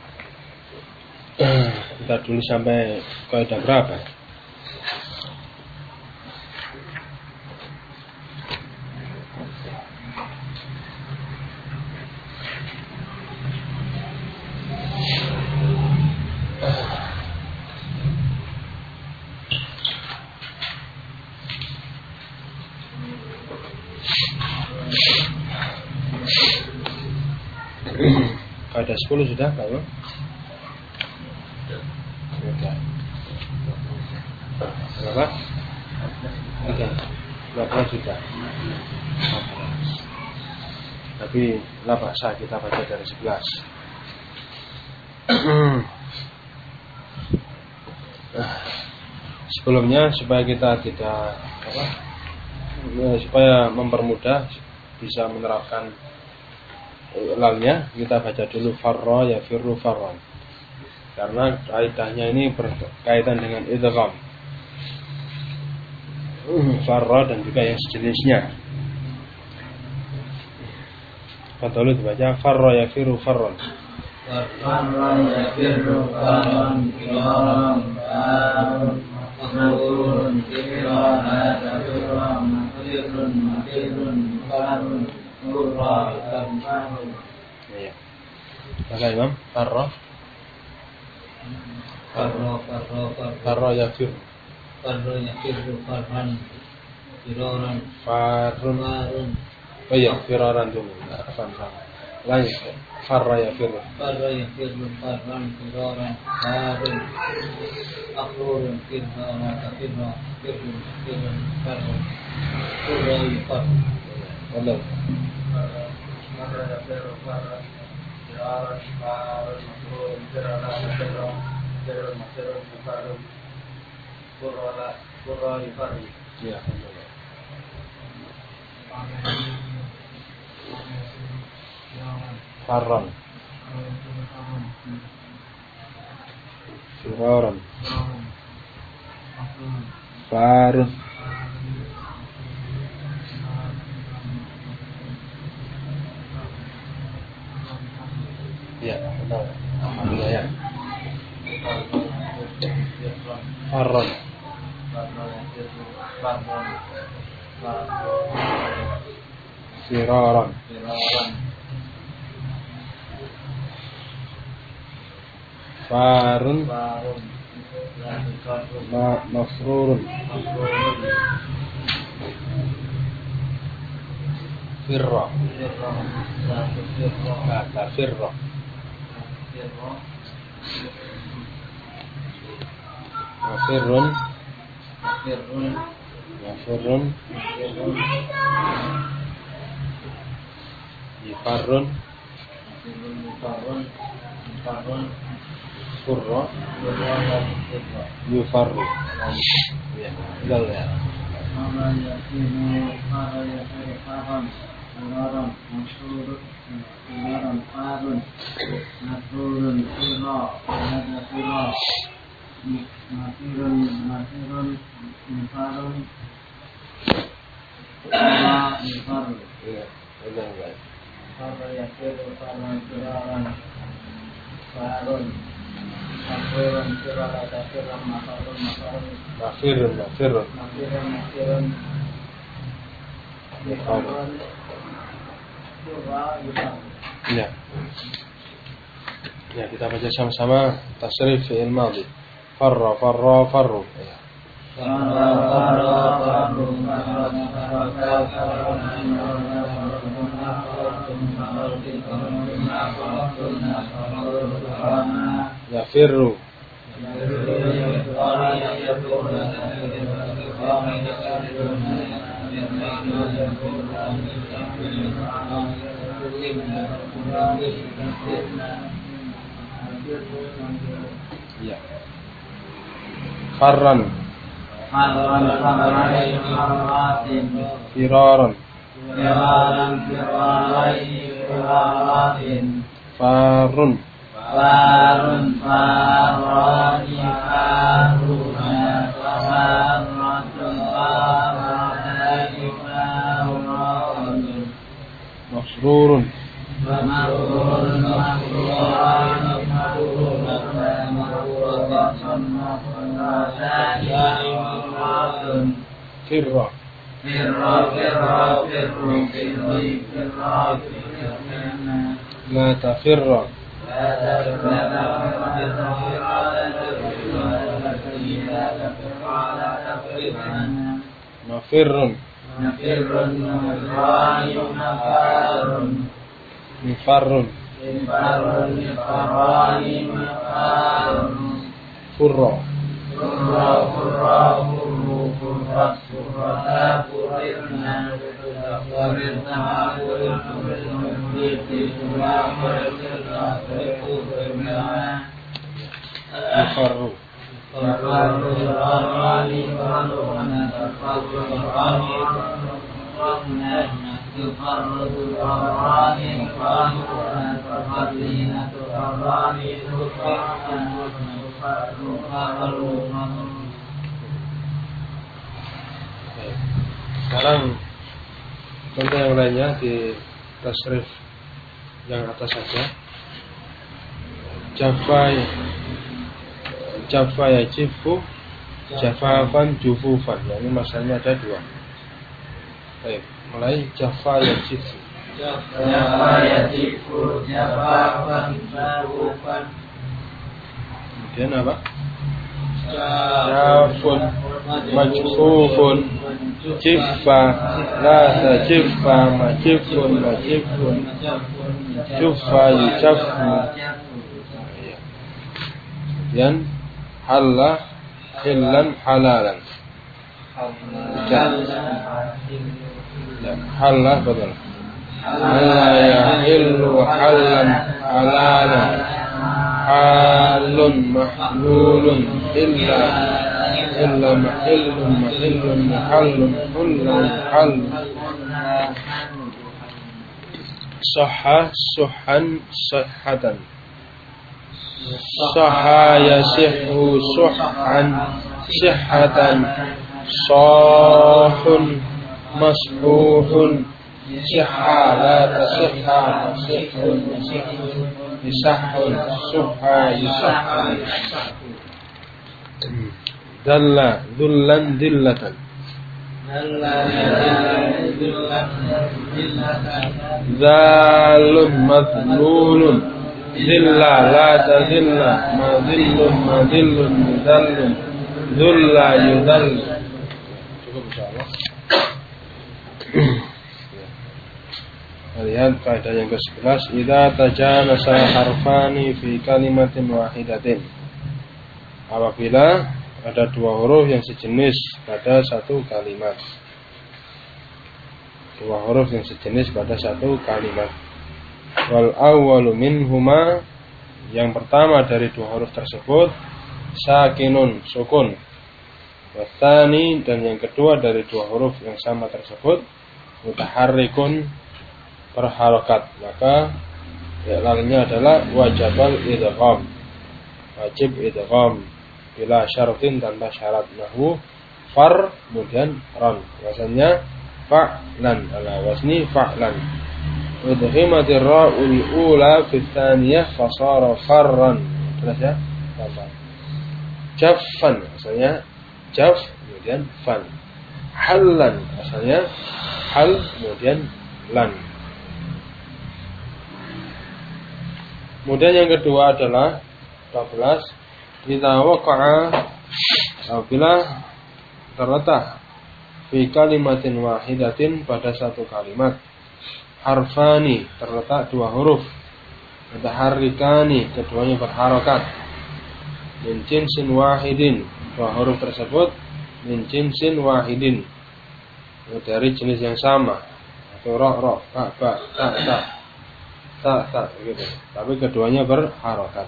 Kita dulu sampai kaidah berapa? Kaidah 10 sudah kalau? Sudah. Berapa? 12 sudah. Tapi lah bahasa kita baca dari 11. Sebelumnya supaya kita tidak supaya mempermudah bisa menerapkan lalnya, kita baca dulu farra yafirru farran. Karena kaidahnya ini berkaitan dengan idgham. Farra dan juga yang sejenisnya. Betul dibaca farra yafirru farran. Farra yafirru farran firaran farrun firaran farrun mafirun farrun murra farrun. Iya. Baca Imam, farra yafirru farran firaran farrun. Oh iya, firaran dulu. Sama-sama. Lanjut. Farra yafirru farran firaran farrun akhurun firaran firrun farrun murra farrun. Betul. Farra yafirru farran firaran farrun akhurun firaran firrun farrun murra farrun. Iya, betul. Farran firaran farrun. Ya, betul. Alhamdulillah ya. Farran firaran farrun mafrurun firra kata firra mafirun farrun furra yufarru. Ya, betul ya. Mafirun. Ya. Ya, kita baca sama-sama tasrif fi'il madhi. Farra farru. Ya. Yafirru ya. Farran firaran farrun masrurun Firra. La tafirra. Mafirrun. Mifarrun. Furra. Mifarru. Sekarang contoh yang lainnya di tasrif yang atas saja. Jafa yajifu, jafafan jufufan. Ya, ini masalahnya ada dua. Baik, mulai jafa yajifu. Jafafan jufufan. Kemudian apa? Jafun majfufun jiffa la tajiffa majifun juffa yujaffu. Kemudian halla hillan halalan. Halla betul. Halla yahillu hallan halalan. Halun mahlulun illa mahillun mahallun hullun hallun. Sahha suhan sahhatan. Sahha yasihhu suhan sihhatan. Sahun mashuhun sihha la tasihha masihhun yisahhun suhha yisahhun. Dalla dhullan dillatan. Zalun madlulun zilla la tazilla madillun mudallun dhulla yudall. Cukup insyaallah. Lihat kaidah yang ke-11, idza tajanasa harfani fi kalimatin wahidatin. Apabila ada dua huruf yang sejenis pada satu kalimat. Dua huruf yang sejenis pada satu kalimat. Wal awwalu minhuma, yang pertama dari dua huruf tersebut sakinun, sukun. Watsani, dan yang kedua dari dua huruf yang sama tersebut mutaharrikun, berharokat. Maka i'lalnya adalah wajibal idgham. Wajib idgham bila syaratin, tanpa syarat. Nahwu far kemudian ran, rasanya fa'lan, ala wazni fa'lan. Udghimatir ra'ul ula fi tsaniyah fasara farran. Terus ya, tambah. Jaffan, asalnya jaf kemudian fan. Hallan, asalnya hal kemudian lan. Kemudian yang kedua adalah 12, idza waqa'a, apabila terletak fi kalimatin wahidatin, pada satu kalimat, harfani, terletak dua huruf, mutaharrikani, keduanya berharokat, min jinsin wahidin, dua huruf tersebut min jinsin wahidin, dari jenis yang sama, atau ra, ba, ta gitu. Tapi keduanya berharokat.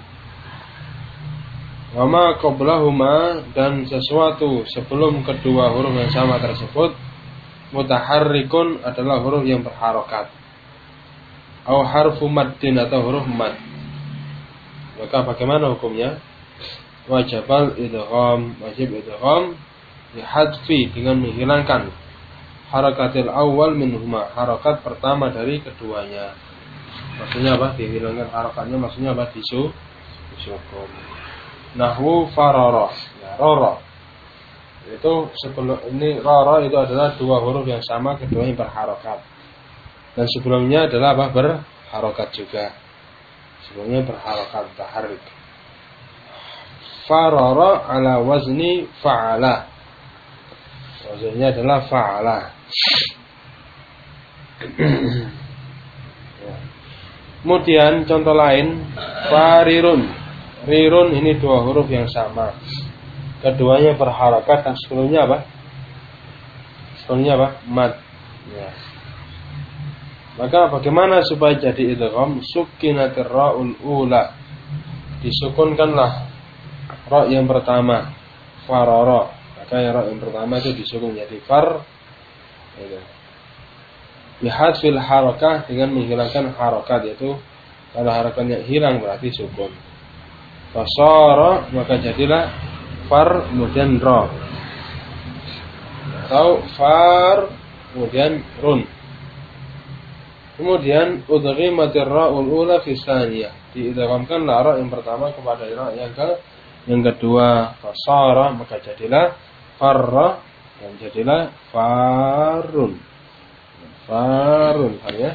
Wa ma qablahuma, dan sesuatu sebelum kedua huruf yang sama tersebut mutaharrikun, adalah huruf yang berharokat. Au harfu maddin, atau huruf mad. Maka bagaimana hukumnya? Wajibal idgham, wajib idgham dihadfi, dengan menghilangkan harakatil awal minhuma, harakat pertama dari keduanya. Maksudnya apa? Dihilangkan harokatnya, maksudnya apa? Disukun. Nahwu farara. Ya, roro. Itu sebelum ini roro itu adalah dua huruf yang sama, keduanya berharokat. Dan sebelumnya adalah apa? Berharokat juga. Sebelumnya berharokat, taharrik. Farara ala wazni fa'ala. Waznnya adalah fa'ala. Kemudian contoh lain, farirun. Rirun ini dua huruf yang sama. Keduanya berharokat dan sebelumnya apa? Sebelumnya apa? Mad. Ya. Maka bagaimana supaya jadi idgham? Sukinatir ra'ul ula. Disukunkanlah ra yang pertama, farara. Maka ra yang pertama itu disukun jadi far. Itu. Bihadfil harakah, dengan menghilangkan harakat, yaitu kalau harakatnya hilang berarti sukun. Fasara, maka jadilah far kemudian ra. Atau far kemudian run. Kemudian udghimatir ra'ul ula fi tsaniyah. Diidghamkanlah ra yang pertama kepada ra yang kedua. Fasara, maka jadilah farra dan jadilah farun. Farun, ya.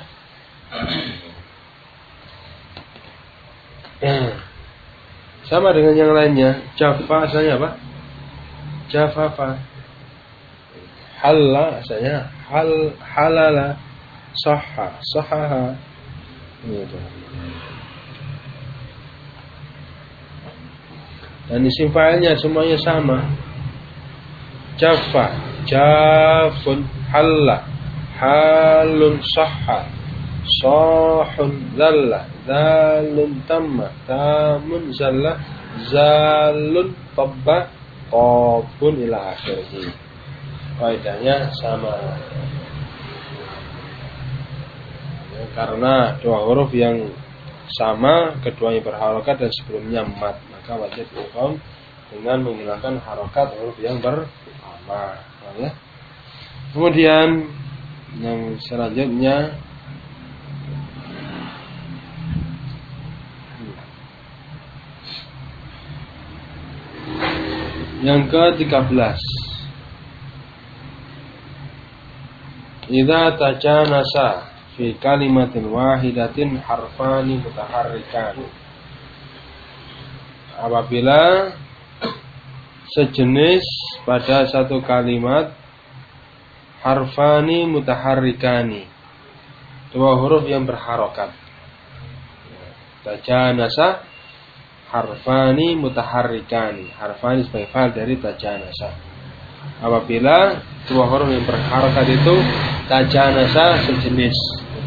Sama dengan yang lainnya. Jafa asalnya apa? Jafafa. Halla asalnya halala. Sahha, sahaha. Gitu. Dan isim fa'ilnya semuanya sama. Jafa, jafun, halla, halun, sahha, sahun, zalla, zalun, tamma, tamun, zalla, zalun, tabba, tabun ila akhirih. Kaidahnya sama. Ya, karena dua huruf yang sama, keduanya berharokat dan sebelumnya mad, maka wajib idgham dengan menghilangkan harokat huruf yang bersama. Ya. Kemudian yang selanjutnya yang ke-13. Idza tajanasa fi kalimatin wahidatin harfani mutaharrikan. Apabila sejenis pada satu kalimat harfani mutaharrikani, dua huruf yang berharokat. Tajanasa harfani mutaharrikani. Harfani sebagai fa'il dari tajanasa. Apabila dua huruf yang berharokat itu tajanasa sejenis,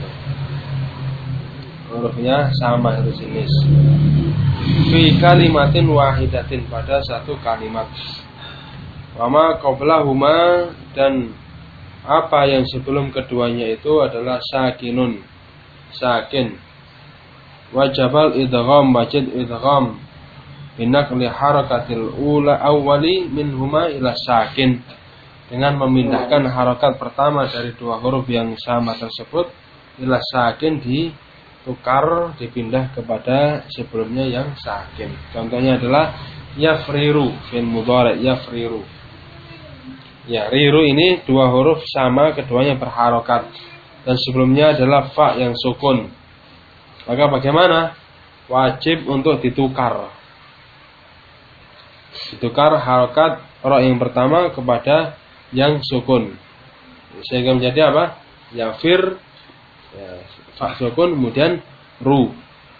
hurufnya sama satu jenis. Fi kalimatin wahidatin, pada satu kalimat. Wama qablahuma, dan apa yang sebelum keduanya itu adalah sakinun, sakin. Wajabal idgham, wajib idgham binaqli harakatil ula awwali minhuma ila sakin, dengan memindahkan harakat pertama dari dua huruf yang sama tersebut ila sakin, ditukar, dipindah kepada sebelumnya yang sakin. Contohnya adalah yafriru, fil mudhari' yafriru. Ya, riru ini dua huruf sama, keduanya berharokat dan sebelumnya adalah fa yang sukun. Maka bagaimana? Wajib untuk ditukar. Ditukar harokat ra yang pertama kepada yang sukun, sehingga menjadi apa? Yafir, ya, fa sukun kemudian ru.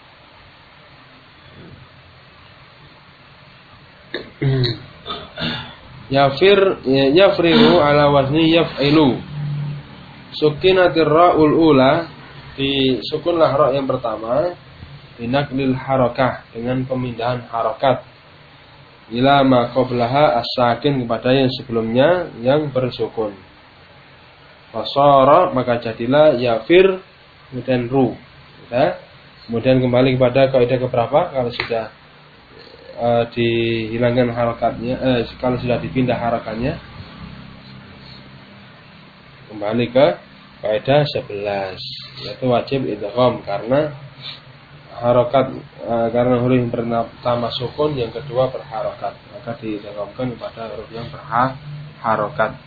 Yafriru ala wazni yaf'ilu. Sukinatir ra'ul ula, disukunlah ra yang pertama, binaqlil harakah, dengan pemindahan harakat, ila ma qablaha as-sakin, kepada yang sebelumnya yang bersukun. Fasara, maka jadilah yafir kemudian ru. Ya. Kemudian kembali kepada kaidah keberapa? Kalau sudah dihilangkan harakatnya, kalau sudah dipindah harakatnya, kembali ke Kaidah 11 yaitu wajib idgham karena harokat, karena huruf yang pertama sukun, yang kedua berharokat, maka diidghamkan kepada huruf yang berharokat.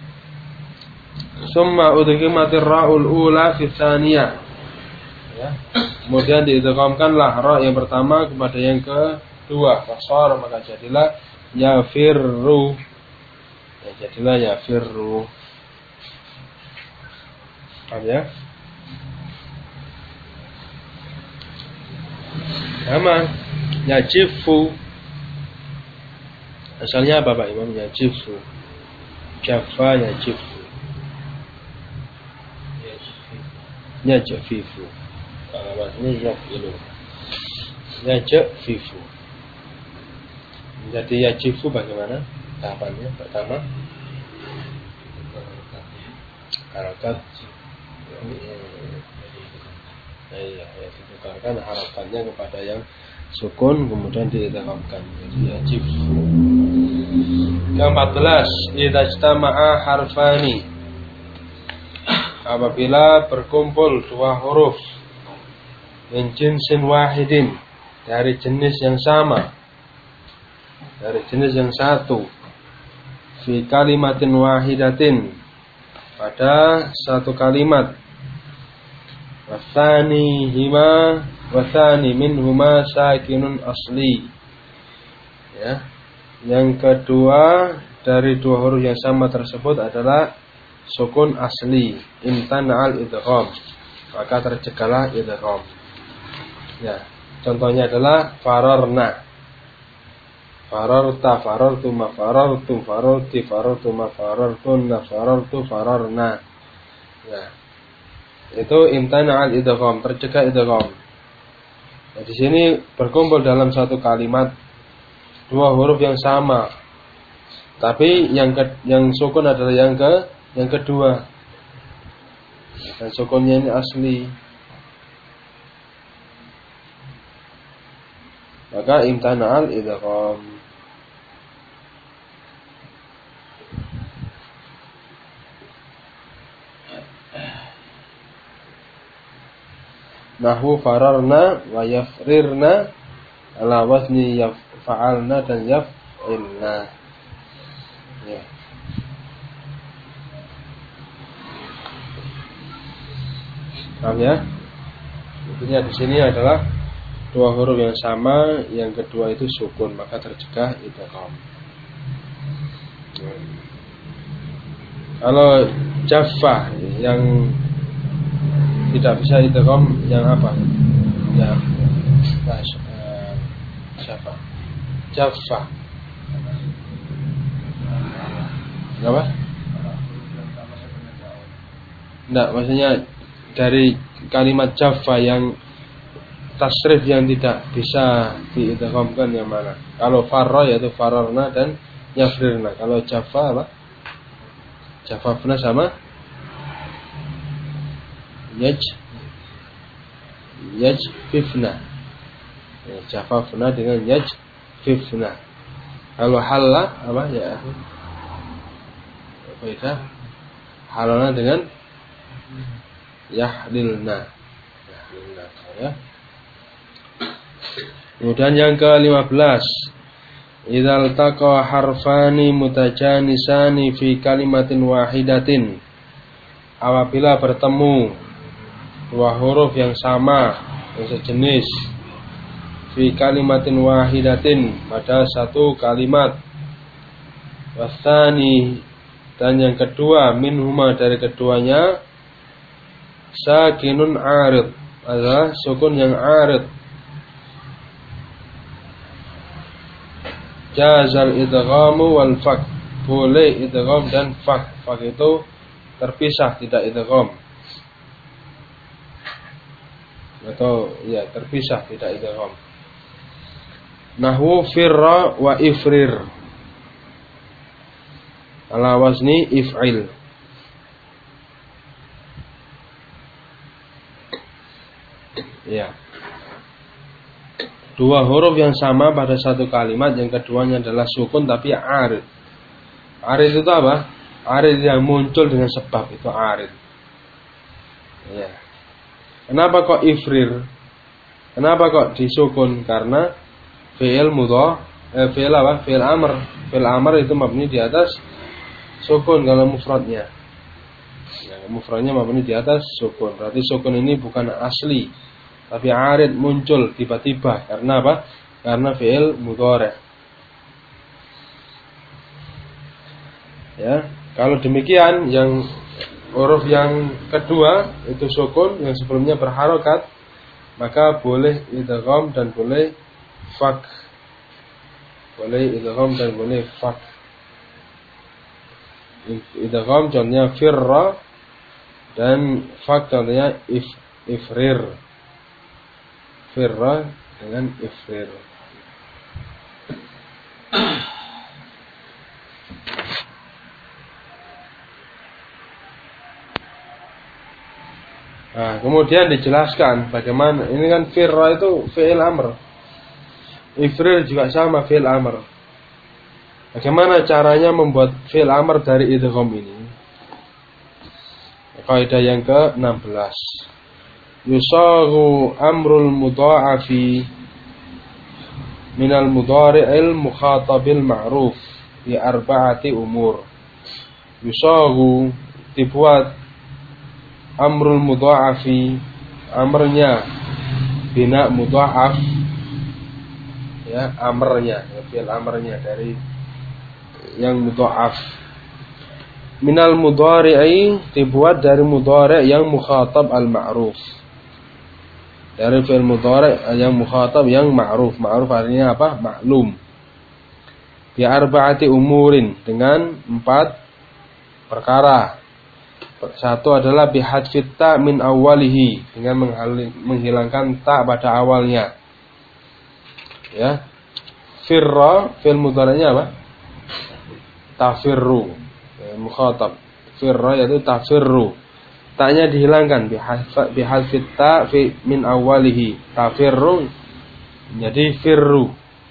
Summa udghimatir ra'ul ula fi tsaniyah, ya. Kemudian diidghamkanlah ra yang pertama kepada yang kedua, fasar, maka jadilah yafirru, ya, jadilah yafirru. Paham ya? Sama yajifu. Asalnya apa Pak Imam? Yajifu. Jaffa yajifu. Yajifu. Kalau maksudnya yafilu. Yajifu. Jadi yajifu bagaimana? Tahapannya pertama harokat. Iya, ya ditukarkan harapannya kepada yang sukun, kemudian diidghamkan. Jadi yajib. Ke-14, idza ijtama'a harfani. Apabila berkumpul dua huruf min jinsin wahidin, dari jenis yang sama, dari jenis yang satu, fi kalimatin wahidatin, pada satu kalimat, wathani minhuma sakinun asli, ya. Yang kedua dari dua huruf yang sama tersebut adalah sukun asli, imtana'al idgham, maka tercegahlah idgham. Ya, contohnya adalah fararna, fararta, farartu, mafarartu, fararti, farartu, mafarartunna, farartu, fararna. Ya. Itu imtana'al idgham, tercegah idgham. Nah, di sini berkumpul dalam satu kalimat dua huruf yang sama, tapi yang sukun adalah yang kedua. Dan sukunnya ini asli. Maka imtana'al idgham. Nahwu fararna wa yafrirna ala wazni yaf'alna dan yaf'ilna. Ya. Paham ya? Intinya di sini adalah dua huruf yang sama, yang kedua itu sukun, maka tercegah idgham. Kalau jaffa yang tidak bisa idgham, yang apa? Ya, jaffa. Jaffa. Apa? Enggak, maksudnya dari kalimat jaffa yang tasrif yang tidak bisa diidghamkan yang mana? Kalau farra yaitu fararna dan yafrirna. Kalau jaffa apa? Jafafna sama yajfifna. Ya, jafafna dengan yajfifna. Kalau halla apa ya? Beda. Halana dengan yahlilna. Yahlilna ya. Kemudian yang ke-15, idzal taqa harfani mutajanisani fi kalimatin wahidatin. Apabila bertemu dua huruf yang sama, yang sejenis, fi kalimatin wahidatin, pada satu kalimat, wathani, dan yang kedua, minhuma, dari keduanya, sakinun arid, adalah sukun yang arid, jazal idghamu wal fak, boleh idgham dan fak. Fak itu terpisah, tidak idgham. Atau ya terpisah, tidak idgham. Nahwu firra wa ifrir, ala wazni if'il. Ya. Dua huruf yang sama pada satu kalimat, yang keduanya adalah sukun tapi arid. Arid itu apa? Arid yang muncul dengan sebab, itu arid. Ya. Kenapa kok ifrir? Kenapa kok disukun? Karena fi'il fi'il apa? Fi'il amr. Fi'il amr itu mabni di atas sukun kalau mufradnya. Ya, mufradnya mabni di atas sukun. Berarti sukun ini bukan asli, tapi arid, muncul tiba-tiba. Karena apa? Karena fi'il mudhari'. Ya, kalau demikian yang huruf yang kedua itu sukun, yang sebelumnya berharokat, maka boleh idgham dan boleh fak. Boleh idgham dan boleh fak. Idgham contohnya firra dan fak contohnya ifrir. Firra dengan ifrir. Nah, kemudian dijelaskan bagaimana ini kan firra itu fi'il amr. Ifrir juga sama fi'il amr. Bagaimana caranya membuat fi'il amr dari idgham ini? Kaidah yang ke-16. Yusaghu amrul mudha'afi minal mudhari'il mukhatabil ma'ruf bi arba'ati umur. Yusaghu dibuat amrul mudha'afi, amrnya bina mudha'af, ya, amrnya, fi'il amrnya dari yang mudha'af. Minal mudhari'i dibuat dari mudhari' yang mukhatab al-ma'ruf. Dari fi'il mudhari' yang mukhatab yang ma'ruf. Ma'ruf artinya apa? Maklum. Bi arba'ati umurin, dengan 4 perkara. Satu adalah bihadfit ta min awalihi, dengan menghilangkan ta pada awalnya. Ya. Firra fi'il mudhari'nya apa? Tafirru. Mukhatab. Firra yaitu tafirru. Ta-nya dihilangkan bihadfit ta fi min awalihi. Tafirru jadi firru.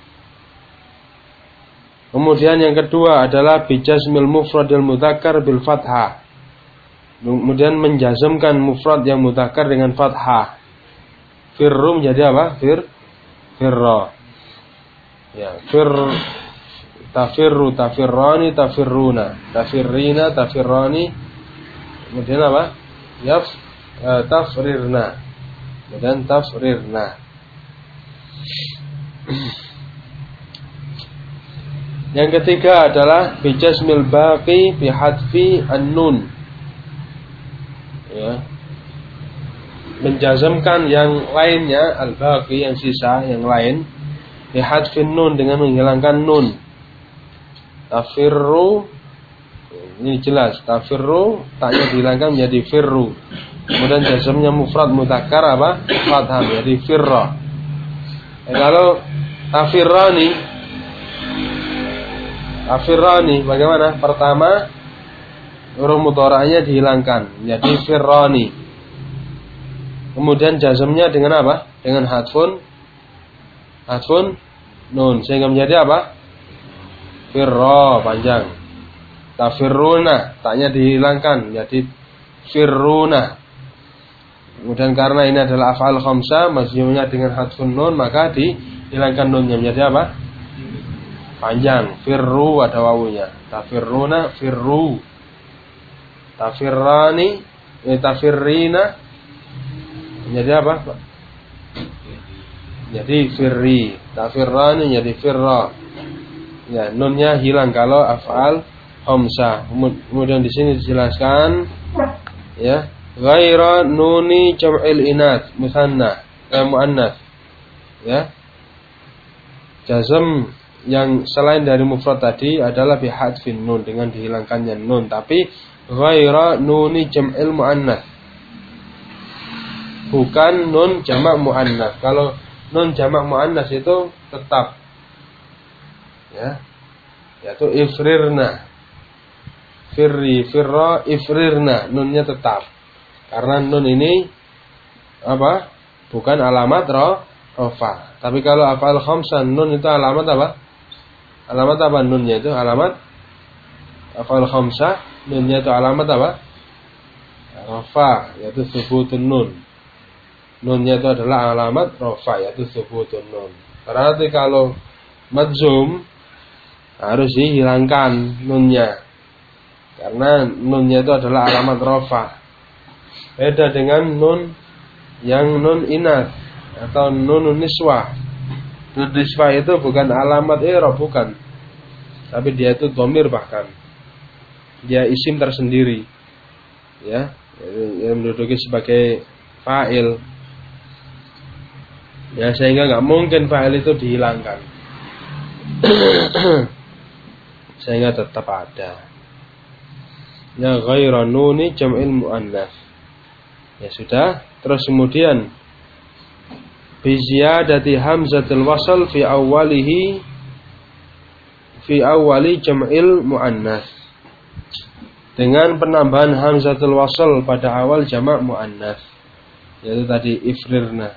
Kemudian yang kedua adalah bijazmil mufradil mudzakkar bil fathah. Kemudian menjazmkan mufrad yang mudzakkar dengan fathah. Firru menjadi apa? Firra. Ya, tafirru, tafirrani, tafirruna, tafirrina, tafirrani. Kemudian apa? Tafrirna. Kemudian tafrirna. Yang ketiga adalah bijazmil baqi bihadfi an-nun. Ya. Menjazmkan yang lainnya, al-baqi yang sisa, yang lain, bihadfin nun, dengan menghilangkan nun. Tafirru, ini jelas, tafirru taknya dihilangkan menjadi firru. Kemudian jazmnya mufrad mudzakkar apa? Fathah menjadi firra. Kalau tafirrani bagaimana? Pertama, huruf mudhari'nya dihilangkan menjadi firrani. Kemudian jazmnya dengan apa? Dengan hadfun nun, sehingga menjadi apa? Firra, panjang. Tafirruna, taknya dihilangkan menjadi firruna. Kemudian karena ini adalah af'al khamsah, majzumnya dengan hadfun nun, maka dihilangkan nunnya menjadi apa? Panjang. Firru ada wawunya. Tafirruna, firru. Tafirrani, tafirrina menjadi apa? Jadi firri. Tafirrani menjadi firra. Ya, nunnya hilang kalau af'al khamsah. Kemudian di sini dijelaskan, ya, ghaira nuni jam'il inath musanna muannats. Ya. Jazm yang selain dari mufrad tadi adalah bihadfin nun, dengan dihilangkannya nun, tapi ghaira nuni jam'il muannats, bukan nun jamak muannats. Kalau nun jamak muannats itu tetap, ya, yaitu ifrirna, firri, firra, ifrirna, nunnya tetap, karena nun ini apa? Bukan alamat rofa. Tapi kalau af'al khamsah, nun itu alamat apa? Alamat apa nunnya itu? Alamat af'al khamsah, nunnya itu alamat apa? rafa, yaitu thubutun nun. Nunnya itu adalah alamat rafa, yaitu thubutun nun. Berarti kalau madzum harus dihilangkan nunnya, karena nunnya itu adalah alamat rafa. Beda dengan nun yang nun inath atau nun niswah. Nun niswah itu bukan alamat i'rab, bukan, tapi dia itu dhamir, bahkan dia isim tersendiri, ya, yang menduduki sebagai fa'il, ya, sehingga nggak mungkin fa'il itu dihilangkan. Sehingga tetap ada. Ya, ghairu nuni jam'il muannats. Ya sudah. Terus kemudian bi ziyadati hamzatul wasl fi awwali jam'il muannats. Dengan penambahan hamzatul wasl pada awal jamak muannats, yaitu tadi ifrirna.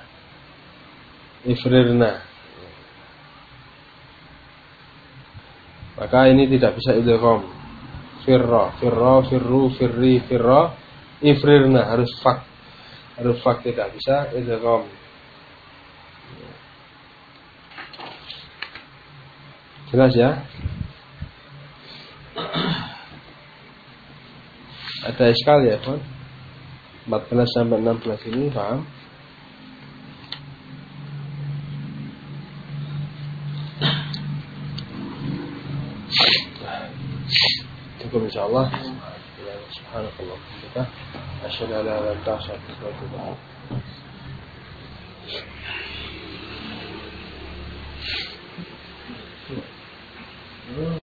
Maka ini tidak bisa idgham. Firra, firru, firri, firra. Ifrirna harus fak, tidak bisa idgham. Jelas ya? Ada iskal ya, Pak? 14 sampai 16 ini paham? Cukup insyaallah. Ya, subhanallah. Asyhadu an la ilaha illa anta astaghfiruka wa atubu ilaik.